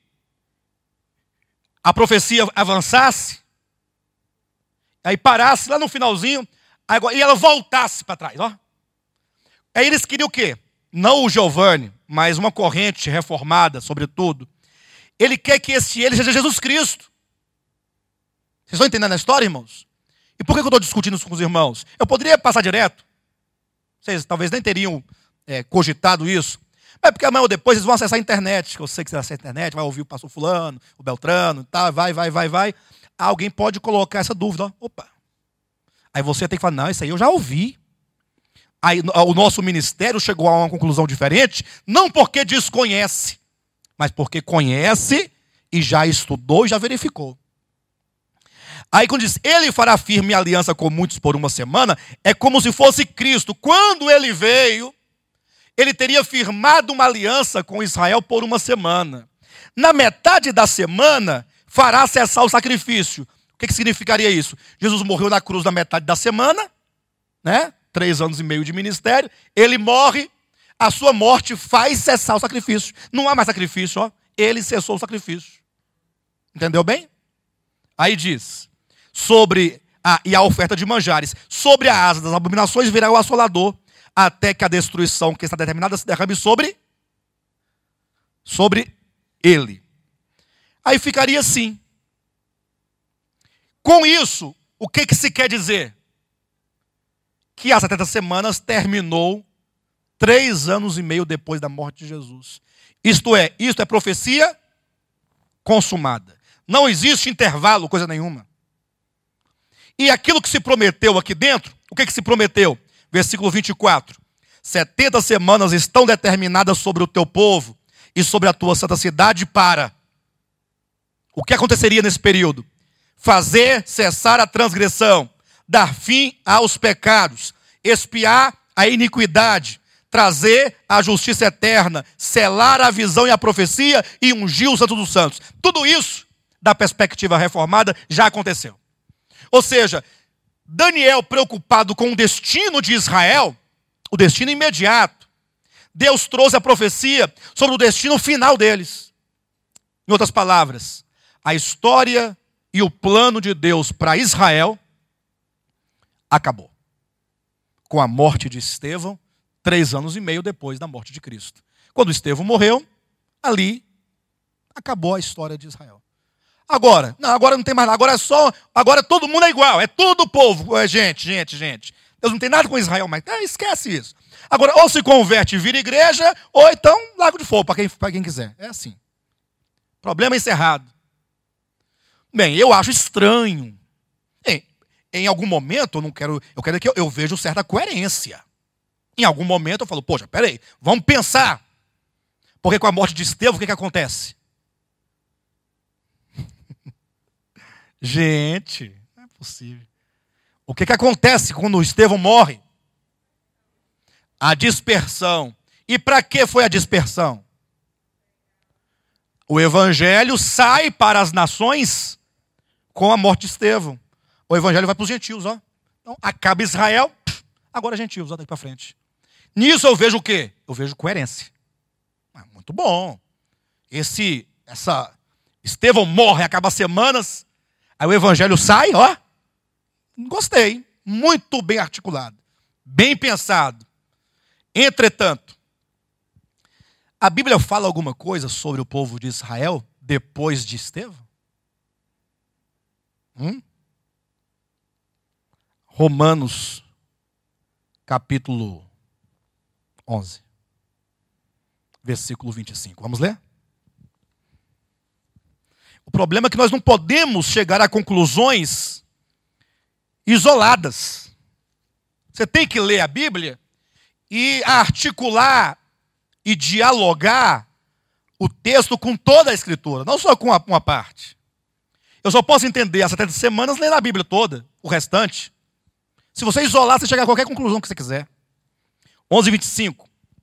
a profecia avançasse, aí parasse lá no finalzinho, e ela voltasse para trás. Aí eles queriam o quê? Não o Giovanni, mas uma corrente reformada, sobretudo. Ele quer que ele seja Jesus Cristo. Vocês estão entendendo a história, irmãos? E por que eu estou discutindo isso com os irmãos? Eu poderia passar direto. Vocês talvez nem teriam cogitado isso. Mas porque amanhã ou depois eles vão acessar a internet. Que eu sei que você acessa a internet, vai ouvir o pastor fulano, o Beltrano, tá, vai. Alguém pode colocar essa dúvida. Opa. Aí você tem que falar, não, isso aí eu já ouvi. Aí o nosso ministério chegou a uma conclusão diferente, não porque desconhece, mas porque conhece e já estudou e já verificou. Aí quando diz, ele fará firme aliança com muitos por uma semana, é como se fosse Cristo. Quando ele veio, ele teria firmado uma aliança com Israel por uma semana. Na metade da semana, fará cessar o sacrifício. O que significaria isso? Jesus morreu na cruz na metade da semana, né? 3 anos e meio de ministério. Ele morre, a sua morte faz cessar o sacrifício. Não há mais sacrifício, ele cessou o sacrifício. Entendeu bem? Aí diz, e a oferta de manjares, sobre a asa das abominações virá o assolador, até que a destruição que está determinada se derrame sobre ele. Aí ficaria assim. Com isso, o que se quer dizer? Que as 70 semanas terminou 3 anos e meio depois da morte de Jesus. Isto é profecia consumada. Não existe intervalo, coisa nenhuma. E aquilo que se prometeu aqui dentro, o que se prometeu? Versículo 24. 70 semanas estão determinadas sobre o teu povo e sobre a tua santa cidade para... O que aconteceria nesse período? Fazer cessar a transgressão, dar fim aos pecados, expiar a iniquidade, trazer a justiça eterna, selar a visão e a profecia e ungir o Santo dos Santos. Tudo isso, da perspectiva reformada, já aconteceu. Ou seja, Daniel preocupado com o destino de Israel, o destino imediato, Deus trouxe a profecia sobre o destino final deles. Em outras palavras, a história e o plano de Deus para Israel acabou. com a morte de Estevão, 3 anos e meio depois da morte de Cristo. Quando Estevão morreu, ali acabou a história de Israel. Agora não tem mais nada. Agora todo mundo é igual, é tudo o povo. Gente. Deus não tem nada com Israel mais. Esquece isso. Agora, ou se converte e vira igreja, ou então lago de fogo, para quem quiser. É assim. Problema encerrado. Bem, eu acho estranho. Em algum momento, eu quero que eu veja certa coerência. Em algum momento eu falo, poxa, peraí, vamos pensar. Porque com a morte de Estevão, o que acontece? Gente, não é possível. O que acontece quando Estevão morre? A dispersão. E para que foi a dispersão? O evangelho sai para as nações com a morte de Estevão. O evangelho vai para os gentios, ó. Então, acaba Israel, agora gentios, ó, daqui para frente. Nisso eu vejo o quê? Eu vejo coerência. Muito bom. Estevão morre, acaba semanas, aí o evangelho sai, ó. Gostei. Muito bem articulado. Bem pensado. Entretanto, a Bíblia fala alguma coisa sobre o povo de Israel depois de Estevão? Romanos, capítulo 11, versículo 25. Vamos ler? O problema é que nós não podemos chegar a conclusões isoladas. Você tem que ler a Bíblia e articular e dialogar o texto com toda a Escritura, não só com uma parte. Eu só posso entender as 70 semanas lendo a Bíblia toda, o restante. Se você isolar, você chega a qualquer conclusão que você quiser. 11:25.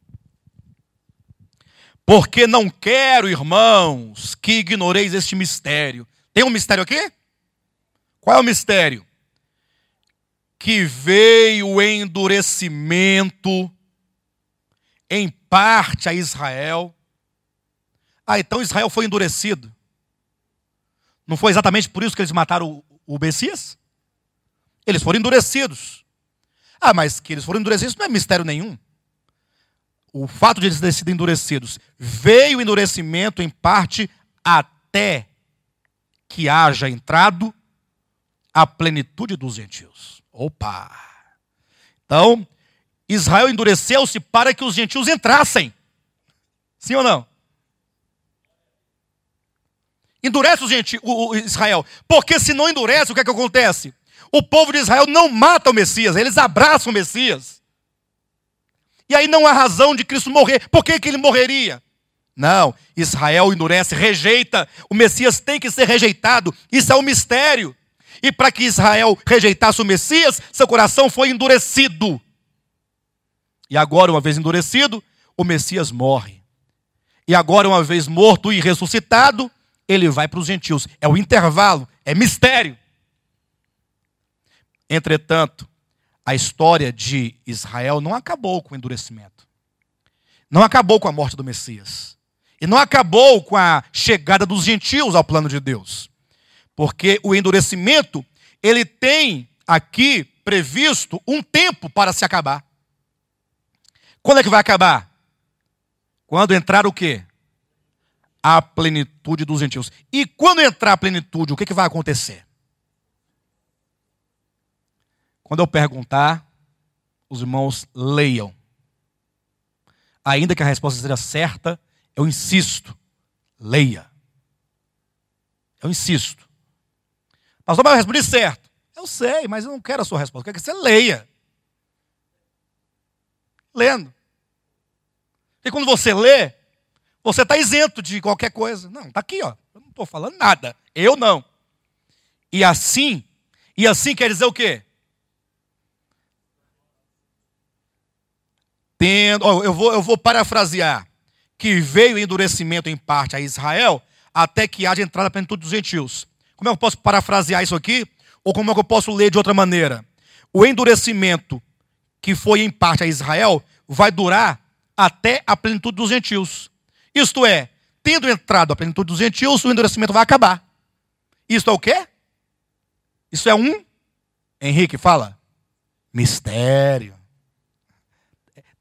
Porque não quero, irmãos, que ignoreis este mistério. Tem um mistério aqui? Qual é o mistério? Que veio o endurecimento em parte a Israel. Então Israel foi endurecido. Não foi exatamente por isso que eles mataram o Messias? Eles foram endurecidos. Mas que eles foram endurecidos não é mistério nenhum. O fato de eles terem sido endurecidos, veio o endurecimento em parte até que haja entrado a plenitude dos gentios. Opa! Então, Israel endureceu-se para que os gentios entrassem. Sim ou não? Endurece o Israel. Porque se não endurece, o que acontece? O povo de Israel não mata o Messias, eles abraçam o Messias. E aí não há razão de Cristo morrer. Por que ele morreria? Não, Israel endurece, rejeita. O Messias tem que ser rejeitado. Isso é um mistério. E para que Israel rejeitasse o Messias, seu coração foi endurecido. E agora, uma vez endurecido, o Messias morre. E agora, uma vez morto e ressuscitado, ele vai para os gentios. É o intervalo, é mistério. Entretanto, a história de Israel não acabou com o endurecimento. Não acabou com a morte do Messias. E não acabou com a chegada dos gentios ao plano de Deus. Porque o endurecimento, ele tem aqui previsto um tempo para se acabar. Quando é que vai acabar? Quando entrar o quê? A plenitude dos gentios. E quando entrar a plenitude, o que vai acontecer? Quando eu perguntar, os irmãos leiam. Ainda que a resposta seja certa, eu insisto, leia. Eu insisto. Pastor, mas eu respondi certo. Eu sei, mas eu não quero a sua resposta. Eu quero que você leia. Lendo. E quando você lê, você está isento de qualquer coisa. Não, está aqui, ó. Eu não estou falando nada. Eu não. E assim quer dizer o quê? Eu vou parafrasear. Que veio endurecimento em parte a Israel, até que haja entrada a plenitude dos gentios. Como é que eu posso parafrasear isso aqui? Ou como é que eu posso ler de outra maneira? O endurecimento que foi em parte a Israel vai durar até a plenitude dos gentios. Isto é, tendo entrado a plenitude dos gentios, o endurecimento vai acabar. Isto é o quê? Isso é Henrique, fala. Mistério.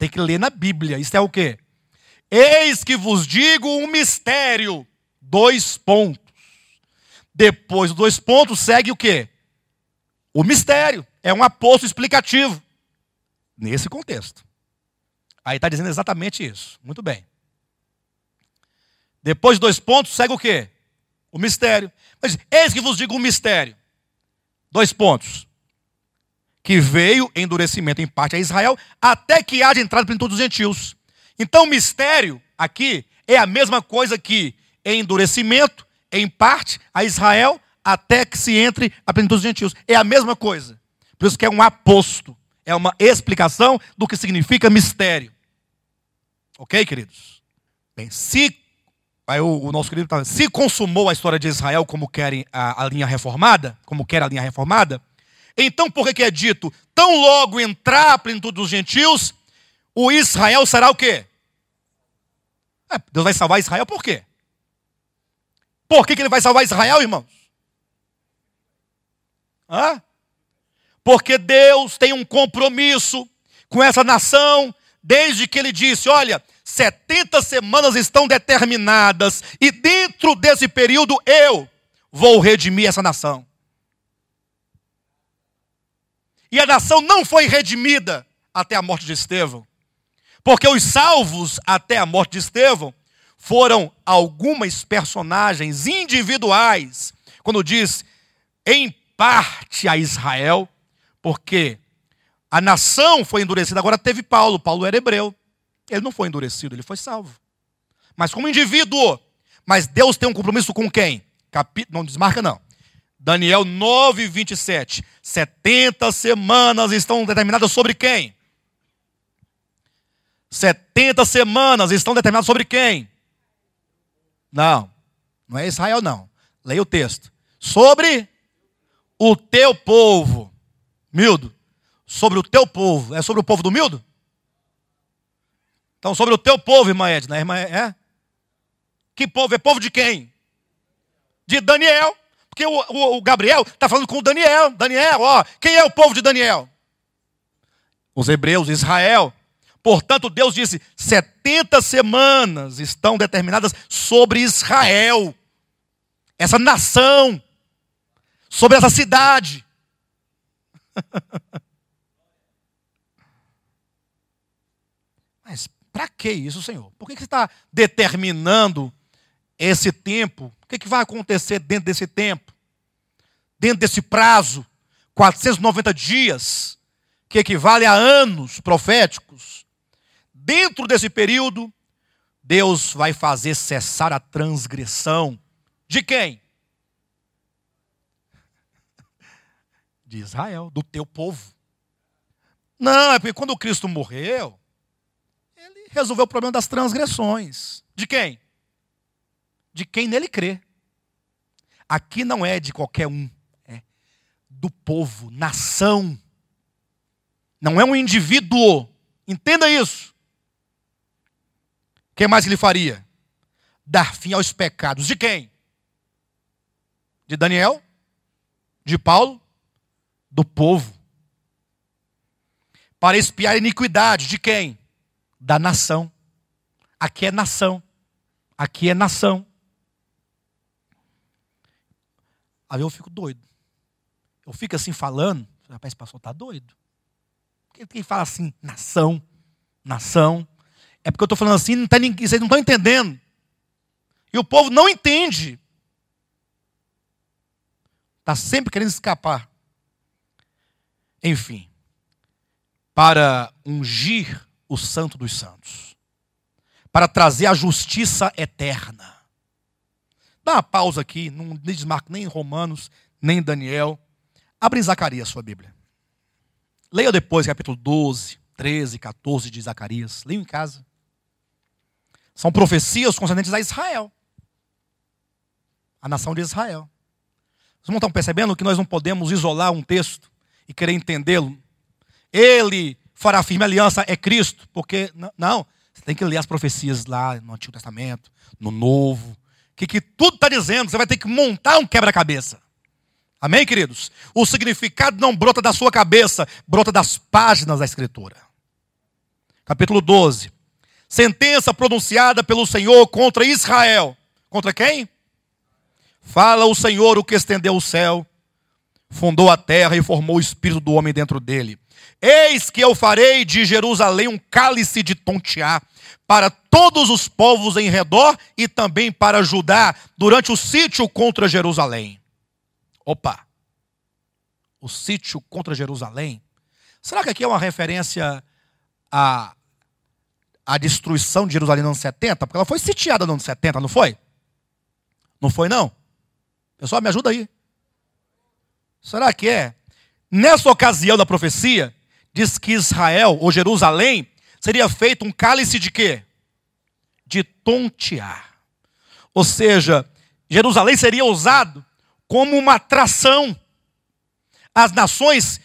Tem que ler na Bíblia. Isso é o quê? Eis que vos digo um mistério. 2 pontos. Depois dos 2 pontos segue o quê? O mistério. É um aposto explicativo. Nesse contexto. Aí está dizendo exatamente isso. Muito bem. Depois de 2 pontos segue o quê? O mistério. Mas eis que vos digo um mistério. 2 pontos. Que veio endurecimento em parte a Israel, até que haja entrada plenitude dos gentios. Então, mistério aqui é a mesma coisa que endurecimento em parte a Israel, até que se entre a plenitude dos gentios. É a mesma coisa. Por isso que é um aposto. É uma explicação do que significa mistério. Ok, queridos? Bem, aí o nosso querido está se consumou a história de Israel como querem a linha reformada, como quer a linha reformada, então por que é dito, tão logo entrar a plenitude dos gentios, o Israel será o quê? Deus vai salvar Israel por quê? Por que ele vai salvar Israel, irmãos? Porque Deus tem um compromisso com essa nação, desde que ele disse, olha, 70 semanas estão determinadas, e dentro desse período eu vou redimir essa nação. E a nação não foi redimida até a morte de Estevão. Porque os salvos até a morte de Estevão foram algumas personagens individuais. Quando diz, em parte a Israel, porque a nação foi endurecida. Agora teve Paulo. Paulo era hebreu. Ele não foi endurecido, ele foi salvo. Mas como indivíduo. Mas Deus tem um compromisso com quem? Não desmarca não. Daniel 9, 27. 70 semanas estão determinadas sobre quem? 70 semanas estão determinadas sobre quem? Não é Israel não. Leia o texto. Sobre o teu povo. Mildo. Sobre o teu povo. É sobre o povo do Mildo? Então sobre o teu povo, irmã Edna. Irmã, Que povo? É povo de quem? De Daniel. Porque o Gabriel está falando com o Daniel. Daniel, quem é o povo de Daniel? Os hebreus, Israel. Portanto, Deus disse, 70 semanas estão determinadas sobre Israel. Essa nação. Sobre essa cidade. Mas para que isso, Senhor? Por que você está determinando esse tempo? O que vai acontecer dentro desse tempo? Dentro desse prazo? 490 dias, que equivale a anos proféticos. Dentro desse período, Deus vai fazer cessar a transgressão. De quem? De Israel, do teu povo. Não, é porque quando Cristo morreu, ele resolveu o problema das transgressões. De quem? De quem nele crê. Aqui não é de qualquer um, é do povo, nação. Não é um indivíduo. Entenda isso. O que mais ele faria? Dar fim aos pecados. De quem? De Daniel? De Paulo? Do povo. Para expiar a iniquidade. De quem? Da nação. Aqui é nação. Aqui é nação. Aí eu fico doido. Eu fico assim falando. Rapaz, esse pastor está doido. Quem fala assim, nação, nação. É porque eu estou falando assim, vocês não estão entendendo. E o povo não entende. Está sempre querendo escapar. Enfim. Para ungir o santo dos santos. Para trazer a justiça eterna. Dá uma pausa aqui, não desmarca nem em Romanos, nem em Daniel. Abre em Zacarias sua Bíblia. Leia depois capítulo 12, 13, 14 de Zacarias. Leia em casa. São profecias concernentes a Israel. A nação de Israel. Vocês não estão percebendo que nós não podemos isolar um texto e querer entendê-lo? Ele fará firme aliança, é Cristo. Porque, não, você tem que ler as profecias lá no Antigo Testamento, no Novo. Que tudo está dizendo, você vai ter que montar um quebra-cabeça. Amém, queridos? O significado não brota da sua cabeça, brota das páginas da Escritura. Capítulo 12. Sentença pronunciada pelo Senhor contra Israel. Contra quem? Fala o Senhor, o que estendeu o céu, fundou a terra e formou o espírito do homem dentro dele. Eis que eu farei de Jerusalém um cálice de tontear para todos os povos em redor e também para Judá durante o sítio contra Jerusalém. Opa! O sítio contra Jerusalém? Será que aqui é uma referência à destruição de Jerusalém no ano 70? Porque ela foi sitiada no ano 70, não foi? Não foi, não? Pessoal, me ajuda aí. Será que é? Nessa ocasião da profecia, diz que Israel, ou Jerusalém, seria feito um cálice de quê? De tontear. Ou seja, Jerusalém seria usado como uma atração. As nações,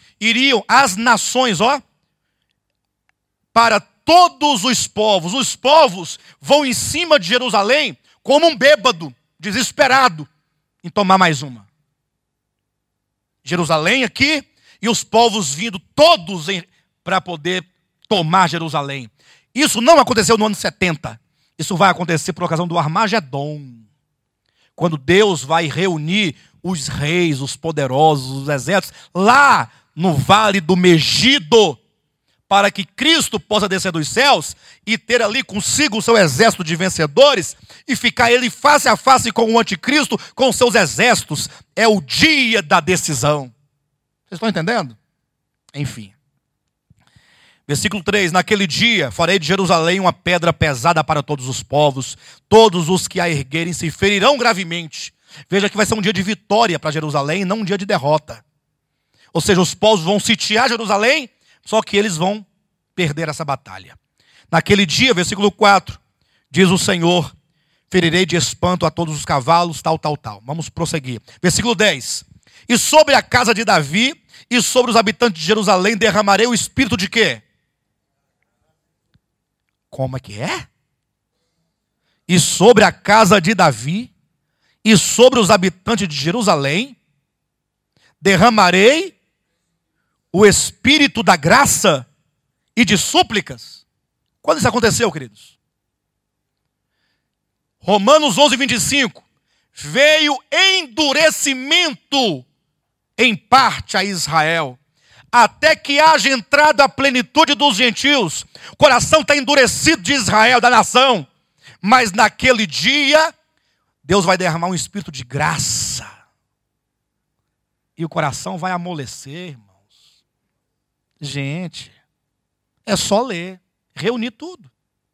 para todos os povos vão em cima de Jerusalém como um bêbado, desesperado em tomar mais uma. Jerusalém aqui e os povos vindo todos para poder tomar Jerusalém. Isso não aconteceu no ano 70. Isso vai acontecer por ocasião do Armagedon. Quando Deus vai reunir os reis, os poderosos, os exércitos, lá no vale do Megido, para que Cristo possa descer dos céus e ter ali consigo o seu exército de vencedores e ficar ele face a face com o anticristo, com seus exércitos. É o dia da decisão. Vocês estão entendendo? Enfim. Versículo 3. Naquele dia farei de Jerusalém uma pedra pesada para todos os povos. Todos os que a erguerem se ferirão gravemente. Veja que vai ser um dia de vitória para Jerusalém, não um dia de derrota. Ou seja, os povos vão sitiar Jerusalém, só que eles vão perder essa batalha. Naquele dia, versículo 4, diz o Senhor: ferirei de espanto a todos os cavalos, tal. Vamos prosseguir. Versículo 10. E sobre a casa de Davi e sobre os habitantes de Jerusalém derramarei o espírito de quê? Como é que é? E sobre a casa de Davi e sobre os habitantes de Jerusalém derramarei o espírito da graça e de súplicas. Quando isso aconteceu, queridos? Romanos 11, 25. Veio endurecimento em parte a Israel, até que haja entrado a plenitude dos gentios. O coração está endurecido de Israel, da nação. Mas naquele dia, Deus vai derramar um espírito de graça. E o coração vai amolecer, irmãos. Gente, é só ler, reunir tudo.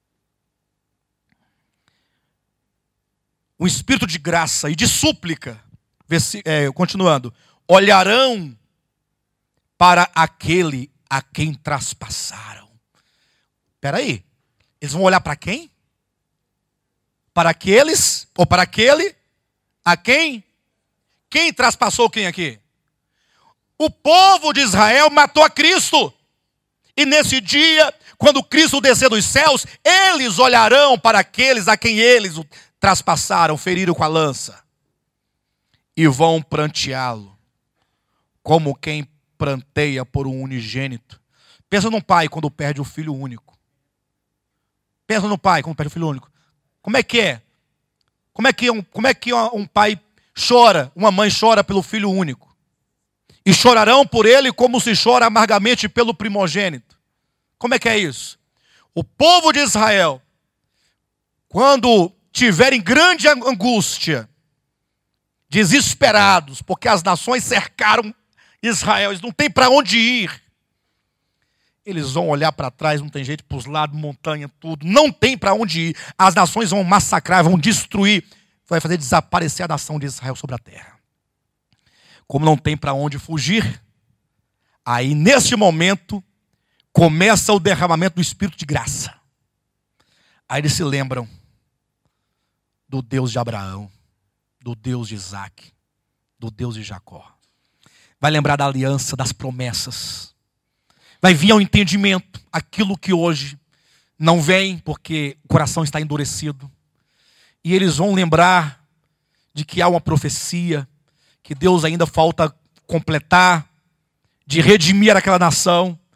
Um espírito de graça e de súplica. Continuando. Olharão para aquele a quem traspassaram. Espera aí. Eles vão olhar para quem? Para aqueles, ou para aquele a quem? Quem traspassou quem aqui? O povo de Israel matou a Cristo. E nesse dia, quando Cristo descer dos céus, eles olharão para aqueles a quem eles o traspassaram, feriram com a lança. E vão pranteá-lo, como quem pranteia por um unigênito. Pensa num pai quando perde o filho único. Pensa no pai quando perde o filho único. Como é que é? Como é que um pai chora, uma mãe chora pelo filho único? E chorarão por ele como se chora amargamente pelo primogênito. Como é que é isso? O povo de Israel, quando tiverem grande angústia, desesperados, porque as nações cercaram Israel, eles não têm para onde ir. Eles vão olhar para trás, não tem jeito, para os lados, montanha, tudo. Não tem para onde ir. As nações vão massacrar, vão destruir. Vai fazer desaparecer a nação de Israel sobre a terra. Como não tem para onde fugir, aí neste momento começa o derramamento do Espírito de graça. Aí eles se lembram do Deus de Abraão, do Deus de Isaac, do Deus de Jacó. Vai lembrar da aliança, das promessas. Vai vir ao entendimento aquilo que hoje não vem, porque o coração está endurecido. E eles vão lembrar de que há uma profecia, que Deus ainda falta completar, de redimir aquela nação.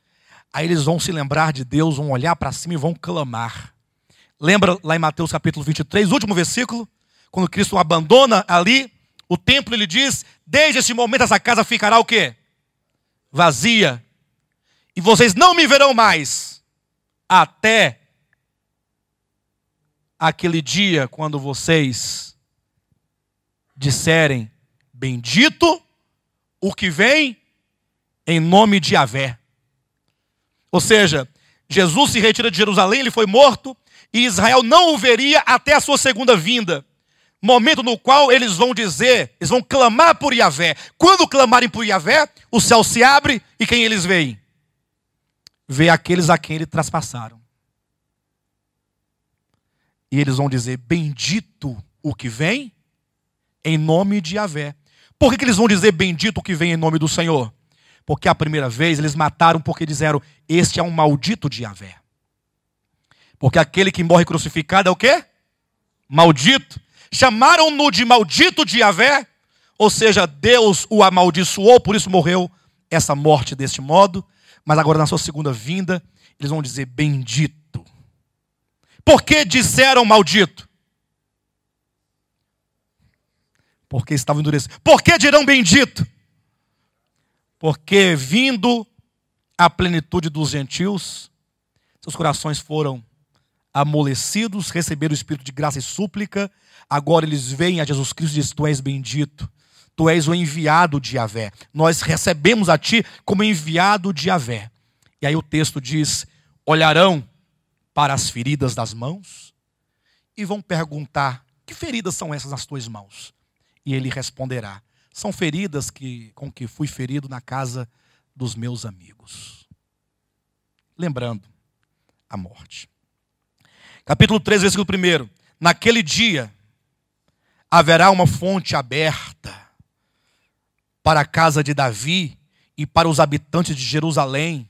Aí eles vão se lembrar de Deus, vão olhar para cima e vão clamar. Lembra lá em Mateus capítulo 23, último versículo? Quando Cristo abandona ali o templo, ele diz: desde esse momento essa casa ficará o quê? Vazia. E vocês não me verão mais, até aquele dia quando vocês disserem: bendito o que vem em nome de Yahvé. Ou seja, Jesus se retira de Jerusalém, ele foi morto, e Israel não o veria até a sua segunda vinda. Momento no qual eles vão dizer, eles vão clamar por Yahvé. Quando clamarem por Yahvé, o céu se abre e quem eles veem? Vê aqueles a quem eles traspassaram. E eles vão dizer: bendito o que vem em nome de Yahvé. Por que eles vão dizer bendito o que vem em nome do Senhor? Porque a primeira vez eles mataram porque disseram: este é um maldito de Yahvé. Porque aquele que morre crucificado é o quê? Maldito. Chamaram-no de maldito de Yahvé, ou seja, Deus o amaldiçoou, por isso morreu essa morte deste modo. Mas agora na sua segunda vinda, eles vão dizer bendito. Por que disseram maldito? Porque estavam endurecidos. Por que dirão bendito? Porque vindo a plenitude dos gentios, seus corações foram amolecidos, receberam o Espírito de graça e súplica. Agora eles veem a Jesus Cristo e dizem: tu és bendito, tu és o enviado de Yahvé. Nós recebemos a ti como enviado de Yahvé. E aí o texto diz: olharão para as feridas das mãos e vão perguntar: que feridas são essas nas tuas mãos? E ele responderá: são feridas com que fui ferido na casa dos meus amigos. Lembrando a morte. Capítulo 3, versículo 1. Naquele dia haverá uma fonte aberta para a casa de Davi e para os habitantes de Jerusalém.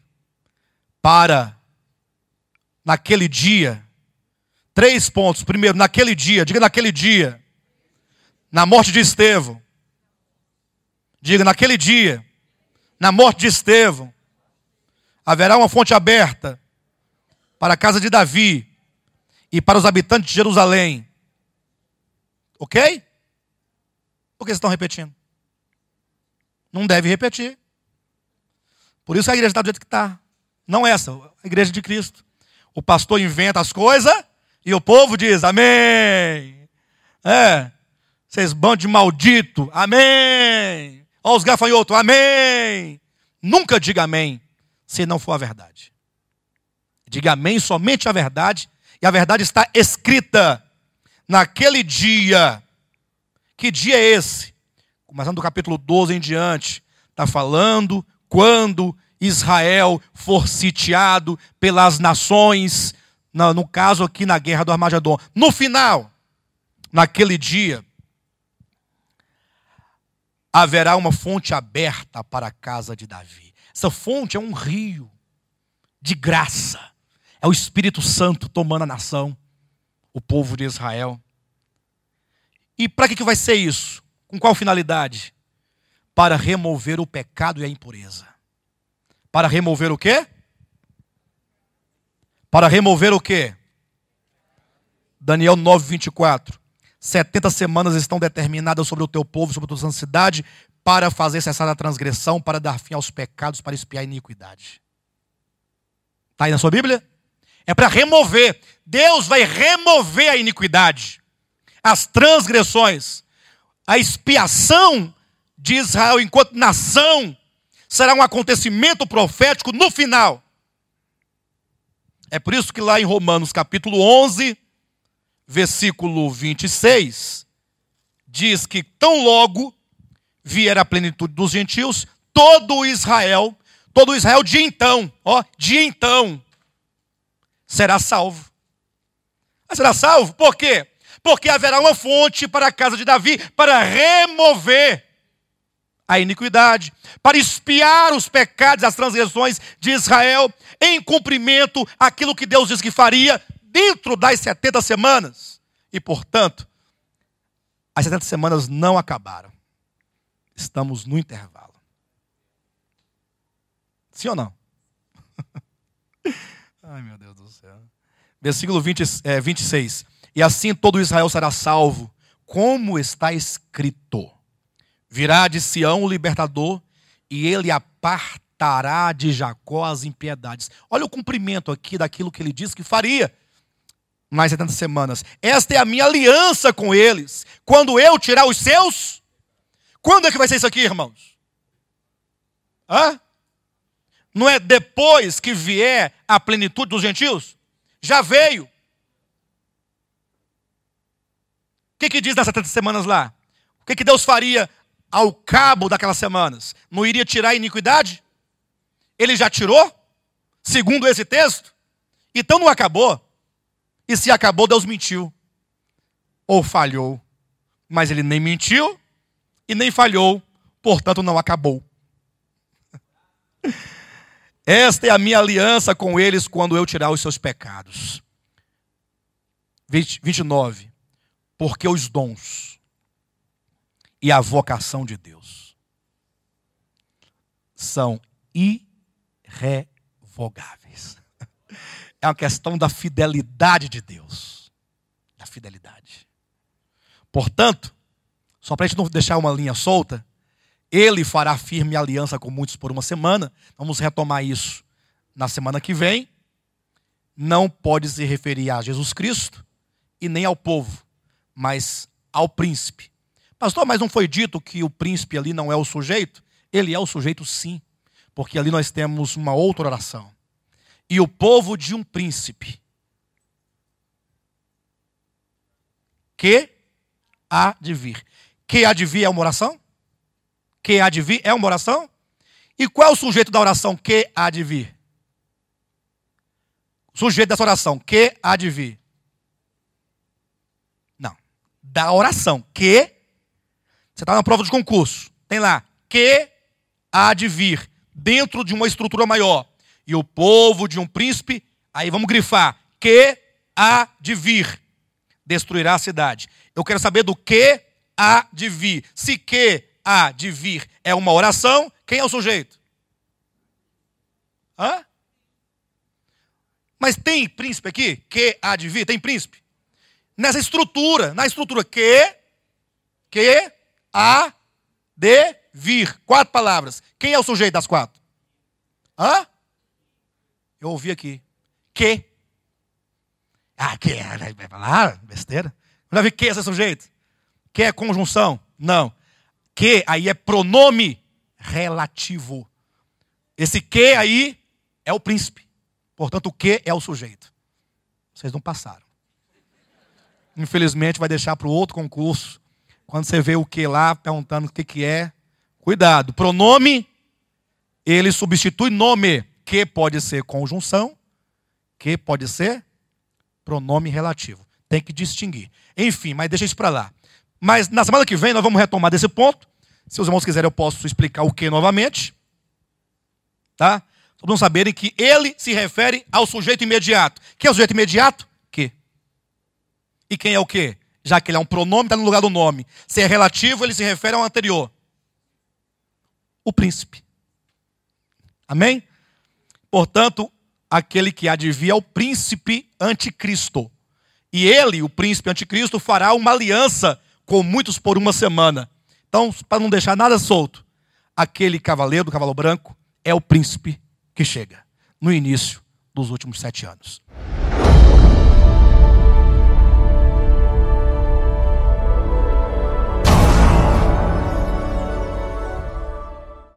Naquele dia, 3 pontos. Primeiro, naquele dia, diga naquele dia. Na morte de Estevão. Diga naquele dia. Na morte de Estevão. Haverá uma fonte aberta para a casa de Davi e para os habitantes de Jerusalém. Ok? Por que vocês estão repetindo? Não deve repetir. Por isso a igreja está do jeito que está. Não essa, a igreja de Cristo. O pastor inventa as coisas e o povo diz amém. Vocês bando de maldito, amém. Olha os gafanhotos, amém. Nunca diga amém se não for a verdade. Diga amém somente a verdade. E a verdade está escrita naquele dia. Que dia é esse? Começando do capítulo 12 em diante. Está falando quando Israel for sitiado pelas nações. No caso aqui na guerra do Armagedon. No final, naquele dia, haverá uma fonte aberta para a casa de Davi. Essa fonte é um rio de graça. É o Espírito Santo tomando a nação, o povo de Israel. E para que vai ser isso? Com qual finalidade? Para remover o pecado e a impureza. Para remover o quê? Para remover o quê? Daniel 9:24. 70 semanas estão determinadas sobre o teu povo, sobre a tua santidade, para fazer cessar a transgressão, para dar fim aos pecados, para expiar a iniquidade. Está aí na sua Bíblia? É para remover. Deus vai remover a iniquidade, as transgressões. A expiação de Israel enquanto nação será um acontecimento profético no final. É por isso que lá em Romanos capítulo 11, versículo 26, diz que tão logo vier a plenitude dos gentios, todo Israel de então, será salvo. Mas será salvo? Por quê? Porque haverá uma fonte para a casa de Davi para remover a iniquidade, para expiar os pecados e as transgressões de Israel, em cumprimento àquilo que Deus disse que faria dentro das 70 semanas. E, portanto, as 70 semanas não acabaram. Estamos no intervalo. Sim ou não? Ai, meu Deus do céu. Versículo 26. E assim todo Israel será salvo, como está escrito. Virá de Sião o libertador, e ele apartará de Jacó as impiedades. Olha o cumprimento aqui daquilo que ele disse que faria nas 70 semanas. Esta é a minha aliança com eles. Quando eu tirar os seus... Quando é que vai ser isso aqui, irmãos? Hã? Não é depois que vier a plenitude dos gentios? Já veio. O que diz nas 70 semanas lá? O que Deus faria ao cabo daquelas semanas? Não iria tirar a iniquidade? Ele já tirou? Segundo esse texto? Então não acabou. E se acabou, Deus mentiu. Ou falhou. Mas ele nem mentiu e nem falhou. Portanto, não acabou. Esta é a minha aliança com eles quando eu tirar os seus pecados. 29. Porque os dons e a vocação de Deus são irrevogáveis. É uma questão da fidelidade de Deus. Da fidelidade. Portanto, só para a gente não deixar uma linha solta, ele fará firme aliança com muitos por uma semana. Vamos retomar isso na semana que vem. Não pode se referir a Jesus Cristo e nem ao povo, mas ao príncipe. Pastor, mas não foi dito que o príncipe ali não é o sujeito? Ele é o sujeito, sim, porque ali nós temos uma outra oração. E o povo de um príncipe que há de vir. Que há de vir é uma oração? Que há de vir é uma oração? E qual é o sujeito da oração que há de vir? O sujeito dessa oração, que há de vir? Não. Da oração, que... Você está na prova de concurso. Tem lá, que há de vir. Dentro de uma estrutura maior. E o povo de um príncipe, aí vamos grifar. Que há de vir. Destruirá a cidade. Eu quero saber do que há de vir. Se que há de vir é uma oração, quem é o sujeito? Hã? Mas tem príncipe aqui? Que há de vir? Tem príncipe? Nessa estrutura, na estrutura que há de vir. 4 palavras. Quem é o sujeito das 4? Hã? Eu ouvi aqui. Que. Ah, que vai falar besteira. Não vi que esse sujeito. Que é conjunção? Não. Que aí é pronome relativo. Esse que aí é o príncipe. Portanto, o que é o sujeito. Vocês não passaram. Infelizmente vai deixar para o outro concurso. Quando você vê o que lá, perguntando o que é. Cuidado. Pronome, ele substitui nome. Que pode ser conjunção. Que pode ser pronome relativo. Tem que distinguir. Enfim, mas deixa isso para lá. Mas na semana que vem nós vamos retomar desse ponto. Se os irmãos quiserem, eu posso explicar o que novamente. Tá? Só para não saberem que ele se refere ao sujeito imediato. Quem é o sujeito imediato? Que. E quem é o que? Já que ele é um pronome, está no lugar do nome. Se é relativo, ele se refere ao anterior. O príncipe. Amém? Portanto, aquele que há de vir é o príncipe anticristo. E ele, o príncipe anticristo, fará uma aliança com muitos por uma semana. Então, para não deixar nada solto, aquele cavaleiro do cavalo branco é o príncipe que chega no início dos últimos 7 anos.